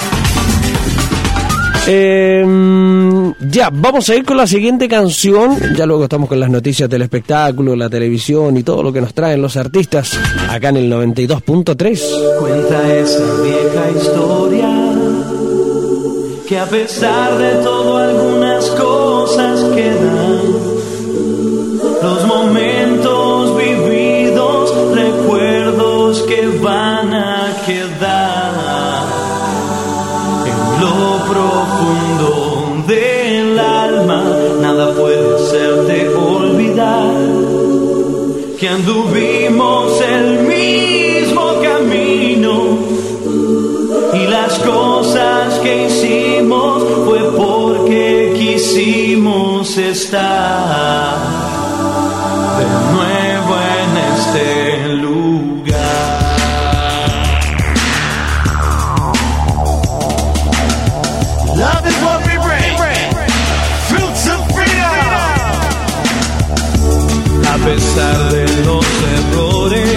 Ya, vamos a ir con la siguiente canción. Ya luego estamos con las noticias del espectáculo, la televisión y todo lo que nos traen los artistas acá en el 92.3. Cuenta esa vieja historia que a pesar de todo algunas cosas quedan. Los momentos vividos, recuerdos que van a quedar en lo profundo del alma. Nada puede hacerte olvidar que anduvimos el mismo camino y las cosas que hicimos fue porque quisimos estar de nuevo en este lugar. Love is what we bring, fruits of freedom. A pesar de los errores,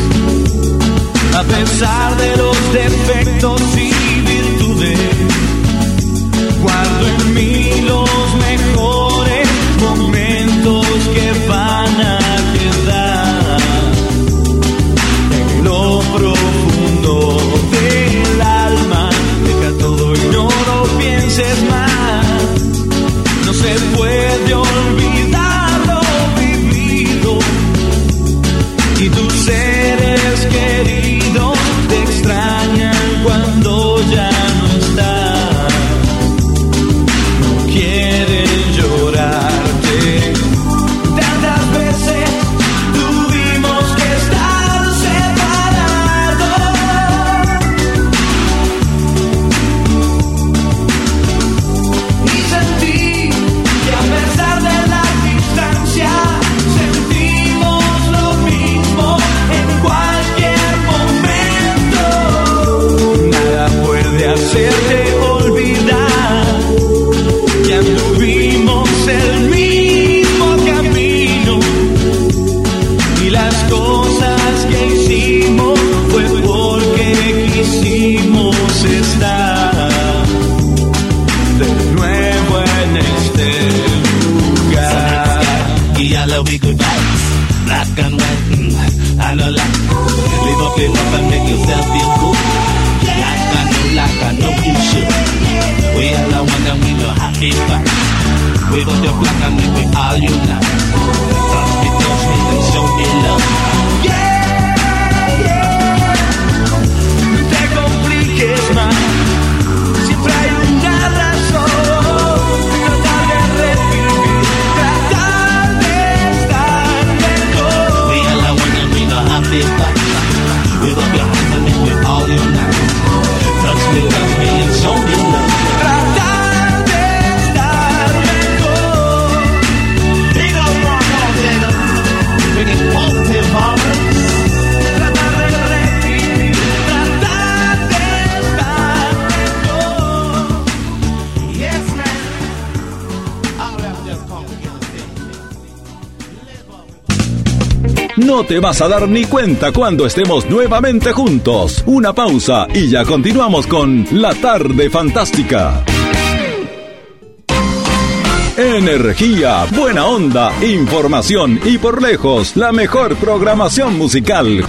a pesar de los defectos y virtudes, guardo en mí los mejores momentos que van a quedar en lo profundo del alma. Deja todo y no lo pienses más. No se puede olvidar lo vivido y tus seres queridos te extrañan cuando ya no estás. No quieren llorarte. Tantas veces tuvimos que estar separados y sentí que a pesar de la distancia sentimos lo mismo en cualquier momento. Nada puede hacerte olvidar que anduvimos el mismo camino y las cosas que hicimos fue porque quisimos estar de nuevo en este lugar. Y I love you goodbye, black and white, I know like, live up and make yourself feel good. Like I know you should. We all are one and we know happy back. We got the black and we all unite. Trust me and show me love. Te compliques más, siempre hay una razón. Tratar de revivir, tratar de estar mejor. We all are one and we know happy back. We got the black and we all unite. Trust me and show me love. Tratar de estar mejor. Big up, nigga. Bring it positive, huh? No te vas a dar ni cuenta cuando estemos nuevamente juntos. Una pausa y ya continuamos con La Tarde Fantástica. Energía, buena onda, información y por lejos la mejor programación musical.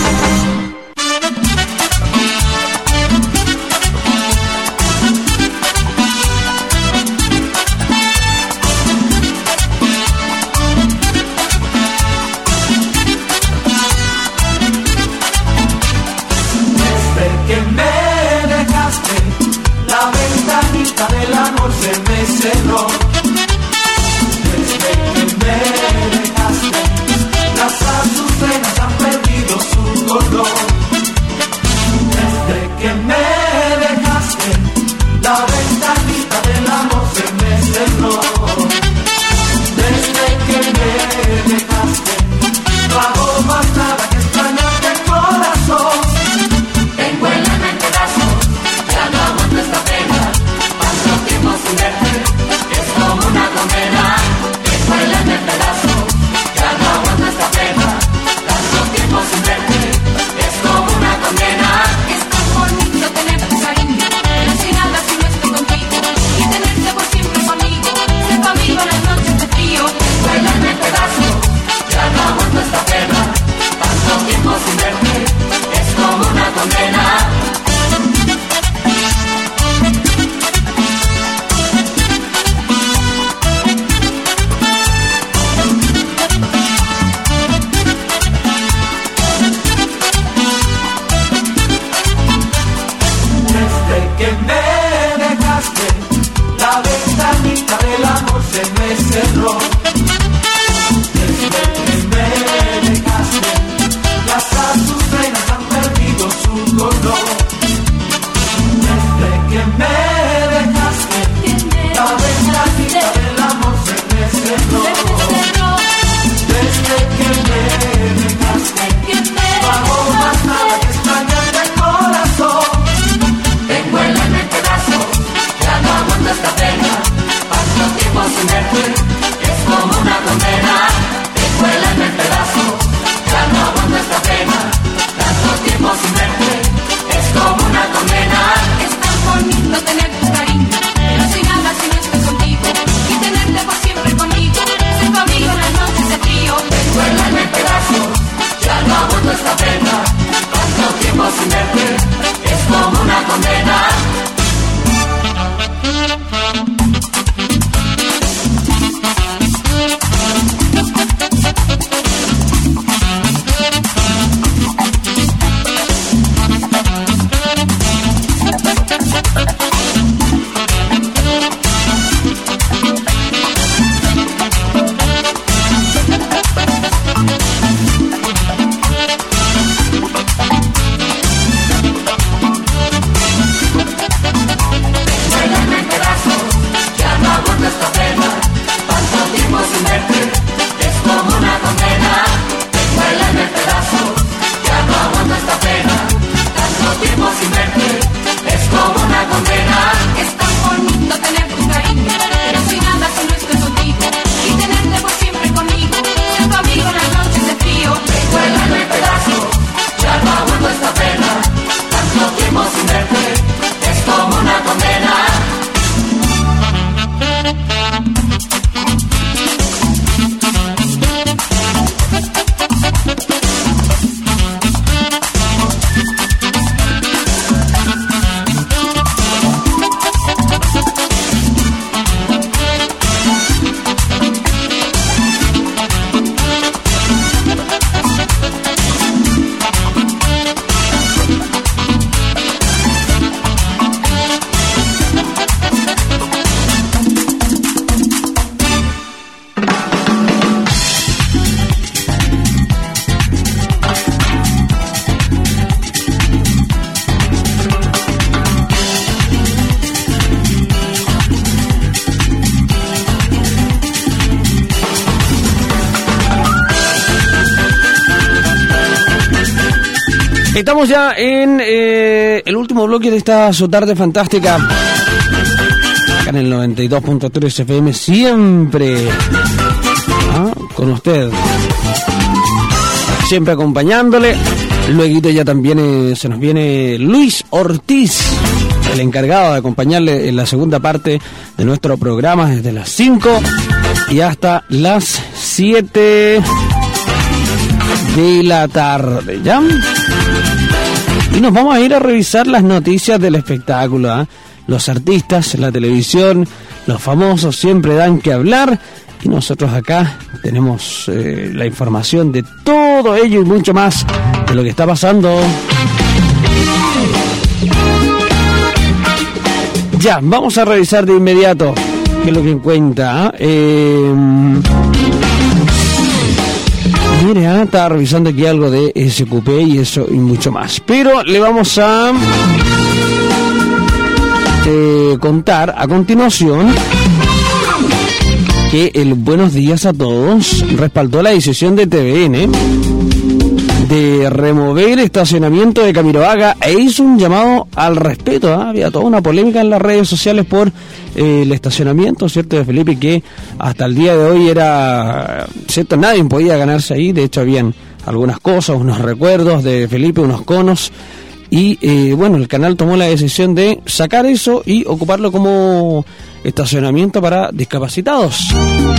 Estamos ya en el último bloque de esta Su Tarde Fantástica. Acá en el 92.3 FM, siempre con usted. siempre acompañándole. Luego ya también se nos viene Luis Ortiz, el encargado de acompañarle en la segunda parte de nuestro programa desde las 5 y hasta las 7 de la tarde, ¿ya? Y nos vamos a ir a revisar las noticias del espectáculo, ¿eh? Los artistas, la televisión, los famosos siempre dan que hablar y nosotros acá tenemos la información de todo ello y mucho más de lo que está pasando. Ya, vamos a revisar de inmediato qué es lo que encuentra. Mire, estaba revisando aquí algo de SQP y eso y mucho más. Pero le vamos a contar a continuación que el Buenos Días a Todos respaldó la decisión de TVN de remover el estacionamiento de Camiroaga e hizo un llamado al respeto. Había toda una polémica en las redes sociales por el estacionamiento, ¿cierto?, de Felipe, que hasta el día de hoy era, ¿cierto?, nadie podía ganarse ahí. De hecho, habían algunas cosas, unos recuerdos de Felipe, unos conos. Y bueno, el canal tomó la decisión de sacar eso y ocuparlo como estacionamiento para discapacitados.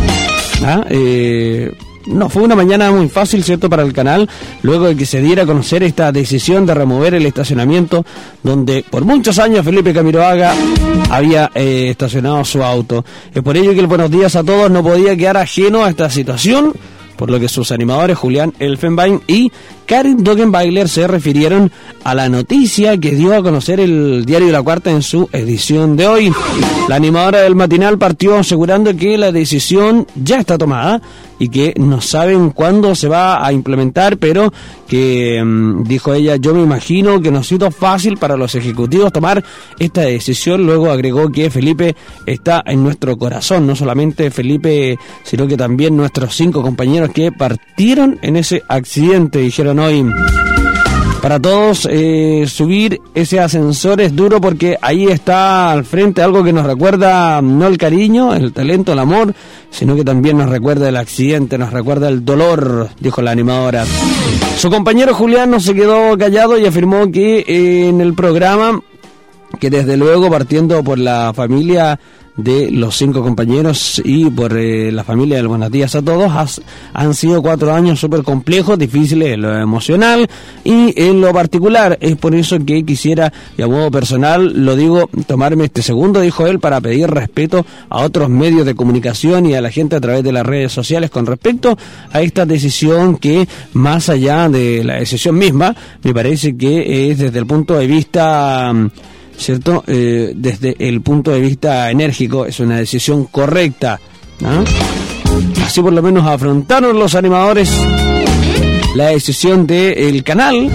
No, fue una mañana muy fácil, ¿cierto?, para el canal, luego de que se diera a conocer esta decisión de remover el estacionamiento donde por muchos años Felipe Camiroaga había estacionado su auto. Es por ello que el Buenos Días a Todos no podía quedar ajeno a esta situación, por lo que sus animadores Julián Elfenbein y Karin Dogenbailer se refirieron a la noticia que dio a conocer el diario La Cuarta en su edición de hoy. La animadora del matinal partió asegurando que la decisión ya está tomada y que no saben cuándo se va a implementar, pero que, dijo ella, yo me imagino que no ha sido fácil para los ejecutivos tomar esta decisión. Luego agregó que Felipe está en nuestro corazón, no solamente Felipe, sino que también nuestros 5 compañeros que partieron en ese accidente, dijeron hoy. Para todos, subir ese ascensor es duro porque ahí está al frente algo que nos recuerda no el cariño, el talento, el amor, sino que también nos recuerda el accidente, nos recuerda el dolor, dijo la animadora. Su compañero Julián no se quedó callado y afirmó que en el programa, que desde luego partiendo por la familia de los 5 compañeros y por la familia del Buenos Días a Todos, han sido 4 años súper complejos, difíciles en lo emocional y en lo particular. Es por eso que quisiera, y a modo personal, lo digo, tomarme este segundo, dijo él, para pedir respeto a otros medios de comunicación y a la gente a través de las redes sociales con respecto a esta decisión que, más allá de la decisión misma, me parece que es desde el punto de vista, ¿cierto?, desde el punto de vista enérgico, es una decisión correcta, ¿no? Así por lo menos afrontaron los animadores la decisión del canal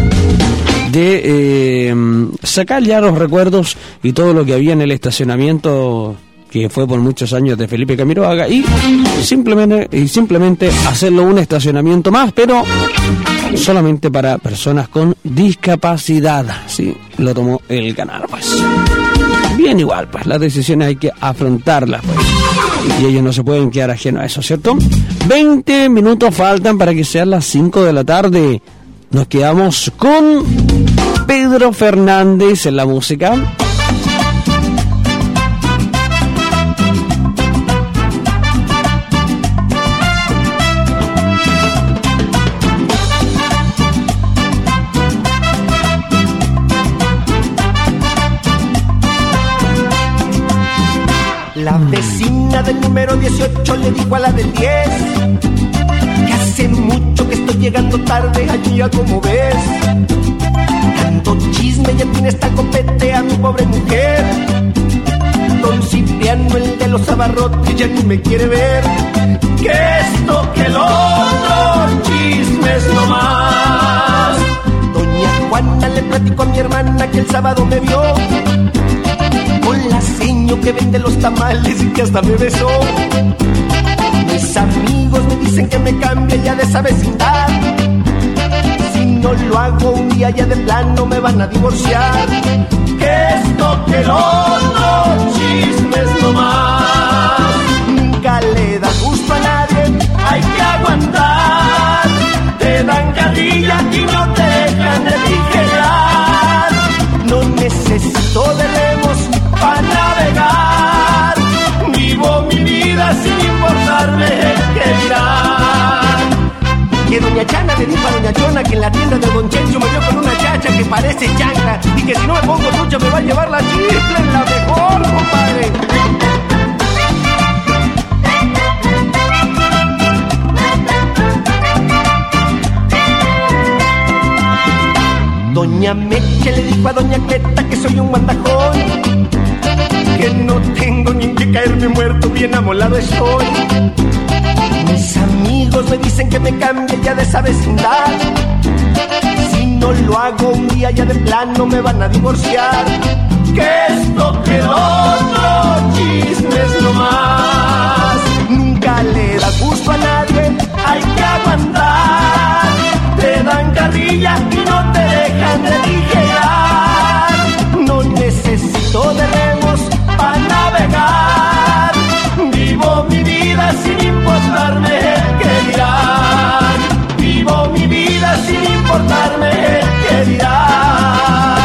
de sacar ya los recuerdos y todo lo que había en el estacionamiento que fue por muchos años de Felipe Camiroaga y simplemente hacerlo un estacionamiento más, pero solamente para personas con discapacidad. Sí, lo tomó el canal, pues. Bien, igual, pues las decisiones hay que afrontarlas, pues. Y ellos no se pueden quedar ajenos a eso, ¿cierto? 20 minutos faltan para que sean las 5 de la tarde. Nos quedamos con Pedro Fernández en la música. La vecina del número 18 le dijo a la del 10 que hace mucho que estoy llegando tarde allí, a como ves. Tanto chisme ya tiene esta copete a mi pobre mujer. Don Cipriano, el de los abarrotes, ya ni me quiere ver. Que esto, que lo otro, chismes nomás. Doña Juana le platicó a mi hermana que el sábado me vio con la seño que vende los tamales y que hasta me besó. Mis amigos me dicen que me cambie ya de esa vecindad. Si no lo hago un día ya de plano me van a divorciar. Que esto, que lo otro, chismes nomás. Nunca le da gusto a nadie, hay que aguantar. Te dan carrilla carrilla y no te dejan refrigerar. No necesito de remos para navegar. Vivo mi vida sin importarme qué dirán. Que doña Chana le dijo a doña Chona que en la tienda de don Chencho me vio con una chacha que parece chancla y que si no me pongo lucha me va a llevar la chifla en la mejor, compadre. Doña Meche le dijo a doña Cleta que soy un guandajón, que no tengo ni que caerme muerto, bien amolado estoy. Mis amigos me dicen que me cambie ya de esa vecindad. Si no lo hago un día ya de plano me van a divorciar. Que esto que otro chismes nomás. Nunca le da gusto a nadie, hay que aguantar. Te dan carrilla y no te dejan refrigerar. No necesito de remos para navegar. Vivo mi vida sin importarme qué dirán. Vivo mi vida sin importarme qué dirán.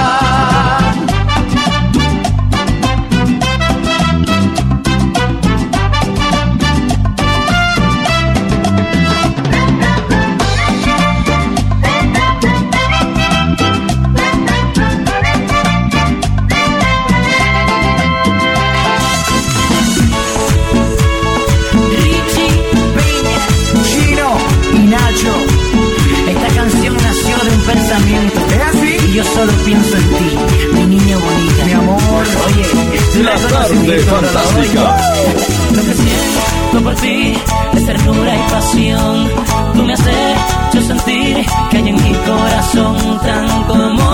¿Es así? Y yo solo pienso en ti, mi niña bonita. Mi amor. Oye, La tarde fantástica. Lo que siento por ti es ternura y pasión. Tú me has hecho sentir que hay en mi corazón tanto amor,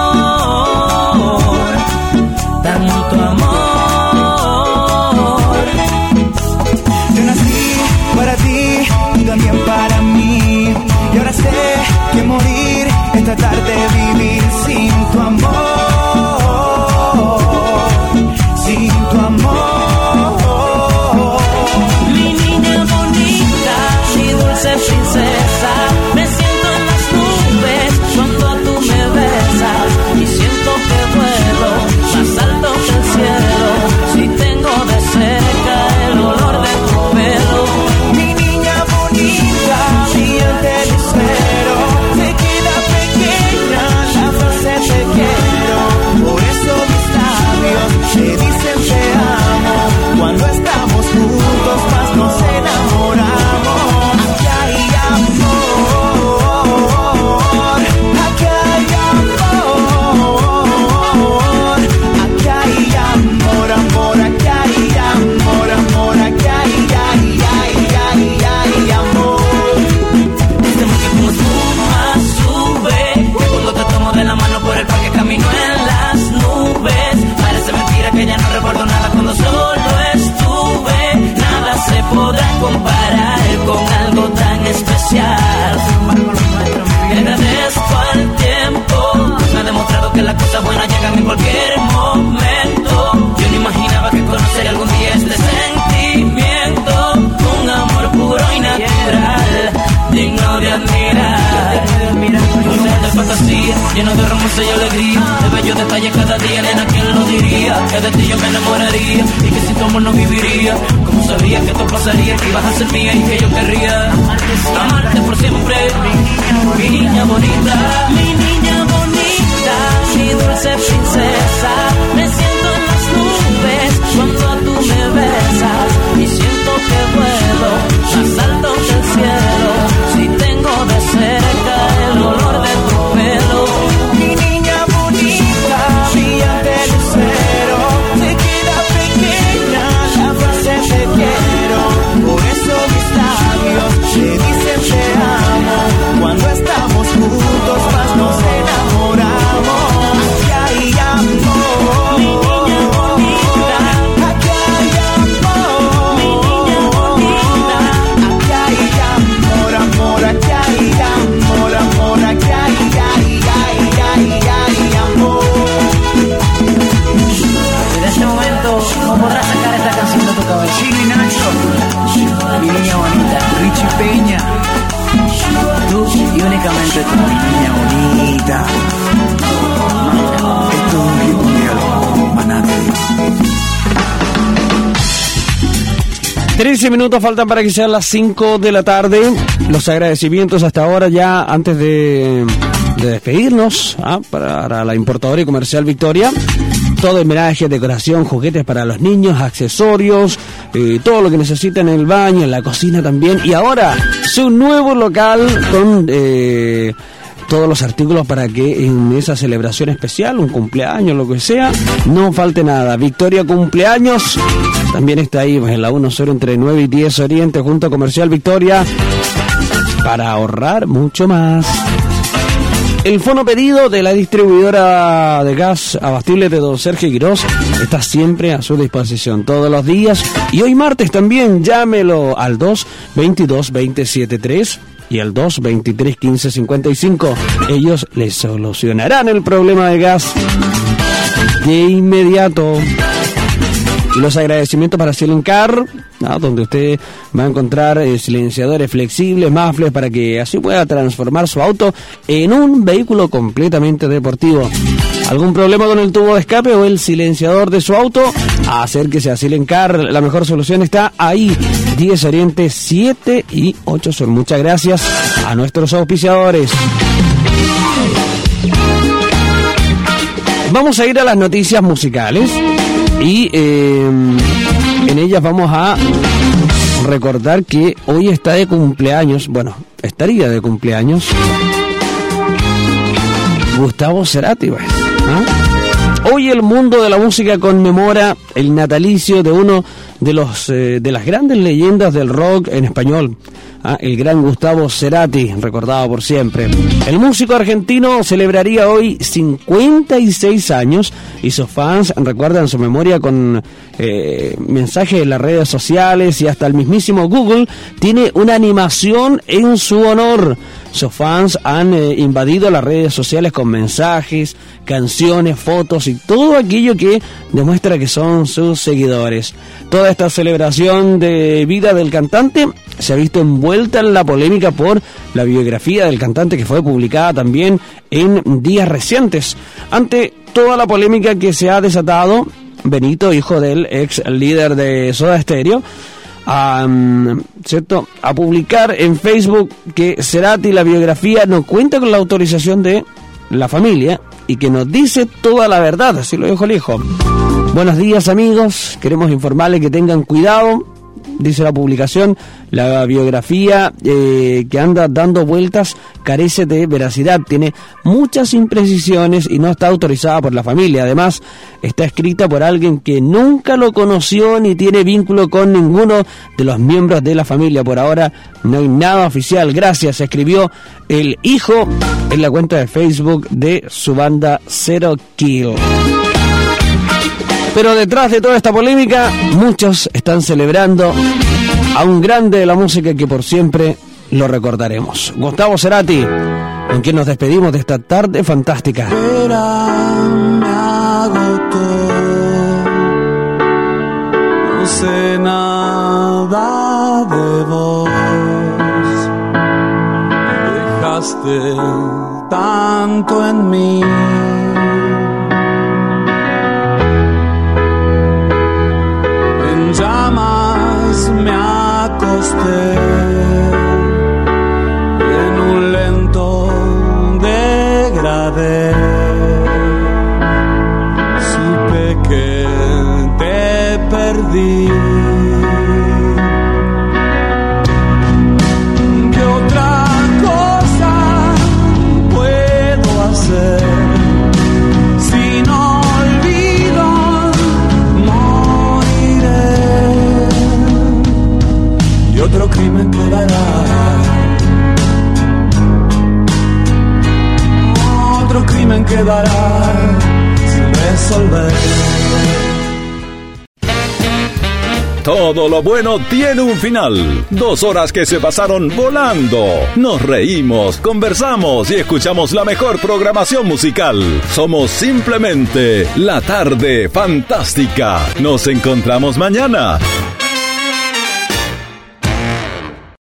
tanto amor. Yo nací para ti, tú también para mí. Y ahora sé que morir es tratar de vivir sin tu amor, sin tu amor. Mi niña bonita, mi dulce princesa, me siento en las nubes cuando tú me besas y siento que vuelo más alto que el cielo si tengo de cerca el olor de tu pelo. Mi niña bonita, brillante lucero, te queda pequeña la frase te quiero. Por eso mis labios te dicen te amo. Cuando estamos juntos más nos enamoramos. Aquí hay amor, aquí hay amor, aquí hay amor, amor, aquí hay amor, amor, aquí hay amor. Este amor que como espuma sube cuando te tomo de la mano por el parque camino en las nubes. Parece mentira que ya no recuerdo nada cuando solo estuve. Nada se podrá comparar con algo tan especial. Le agradezco al tiempo, me ha demostrado que las cosas buenas llegan en cualquier momento. Yo no imaginaba que conocería algún día este sentimiento, un amor puro y natural, digno de admirar. Un mundo de fantasía, lleno de romance y alegría, de bellos detalles cada día, nena, ¿quién lo diría? Que de ti yo me enamoraría y que sin tu amor no viviría. Como sabía que esto pasaría, que ibas a ser mía y que yo querría amarte por siempre. Mi niña bonita, mi niña bonita, mi dulce princesa, me siento en las nubes cuando tú me besas y siento que vuelo más alto que el cielo si tengo de cerca el olor de tu pelo. Mi niña bonita, brillante lucero, te queda pequeña la frase te quiero. Por eso mis labios te dicen te amo. Cuando estamos juntos más nos enamoramos. Aquí hay amor, mi niña bonita, aquí hay amor. 13 minutos faltan para que sean las 5 de la tarde. Los agradecimientos hasta ahora ya antes de despedirnos para la importadora y comercial Victoria. Todo homenaje, decoración, juguetes para los niños, accesorios, todo lo que necesitan en el baño, en la cocina también. Y ahora su nuevo local con todos los artículos para que en esa celebración especial, un cumpleaños, lo que sea, no falte nada. Victoria Cumpleaños también está ahí en la 10 entre 9 y 10 Oriente junto a Comercial Victoria para ahorrar mucho más. El fono pedido de la distribuidora de gas abastible de Don Sergio Quirós está siempre a su disposición todos los días. Y hoy martes también llámelo al 222-273 y al 223-1555. Ellos les solucionarán el problema de gas de inmediato. Y los agradecimientos para Silencar, donde usted va a encontrar silenciadores flexibles, mufflers, para que así pueda transformar su auto en un vehículo completamente deportivo. ¿Algún problema con el tubo de escape o el silenciador de su auto? Acérquese a Silencar, la mejor solución está ahí. 10 Oriente 7 y 8 Sur. Muchas gracias a nuestros auspiciadores. Vamos a ir a las noticias musicales y en ellas vamos a recordar que hoy está de cumpleaños, estaría de cumpleaños Gustavo Cerati, pues. Hoy el mundo de la música conmemora el natalicio de uno de las grandes leyendas del rock en español, el gran Gustavo Cerati, recordado por siempre. El músico argentino celebraría hoy 56 años y sus fans recuerdan su memoria con mensajes en las redes sociales, y hasta el mismísimo Google tiene una animación en su honor. Sus fans han invadido las redes sociales con mensajes, canciones, fotos y todo aquello que demuestra que son sus seguidores. Toda esta celebración de vida del cantante se ha visto envuelta en la polémica por la biografía del cantante que fue publicada también en días recientes. Ante toda la polémica que se ha desatado, Benito, hijo del ex líder de Soda Stereo, a publicar en Facebook que Cerati, la biografía, no cuenta con la autorización de la familia y que nos dice toda la verdad, así lo dijo el hijo. Buenos días, amigos, queremos informarles que tengan cuidado, dice la publicación. La biografía que anda dando vueltas carece de veracidad, tiene muchas imprecisiones y no está autorizada por la familia. Además, está escrita por alguien que nunca lo conoció ni tiene vínculo con ninguno de los miembros de la familia. Por ahora no hay nada oficial. Gracias, escribió el hijo en la cuenta de Facebook de su banda Zero Kill. Pero detrás de toda esta polémica, muchos están celebrando a un grande de la música que por siempre lo recordaremos. Gustavo Cerati, con quien nos despedimos de esta tarde fantástica. Me agotó, no sé nada de vos, dejaste tanto en mí. Llamas me acosté en un lento degradé. Supe que te perdí. ¿Qué otra cosa puedo hacer? Y otro crimen quedará, otro crimen quedará sin resolver. Todo lo bueno tiene un final. 2 horas que se pasaron volando. Nos reímos, conversamos y escuchamos la mejor programación musical. Somos simplemente La Tarde Fantástica. Nos encontramos mañana.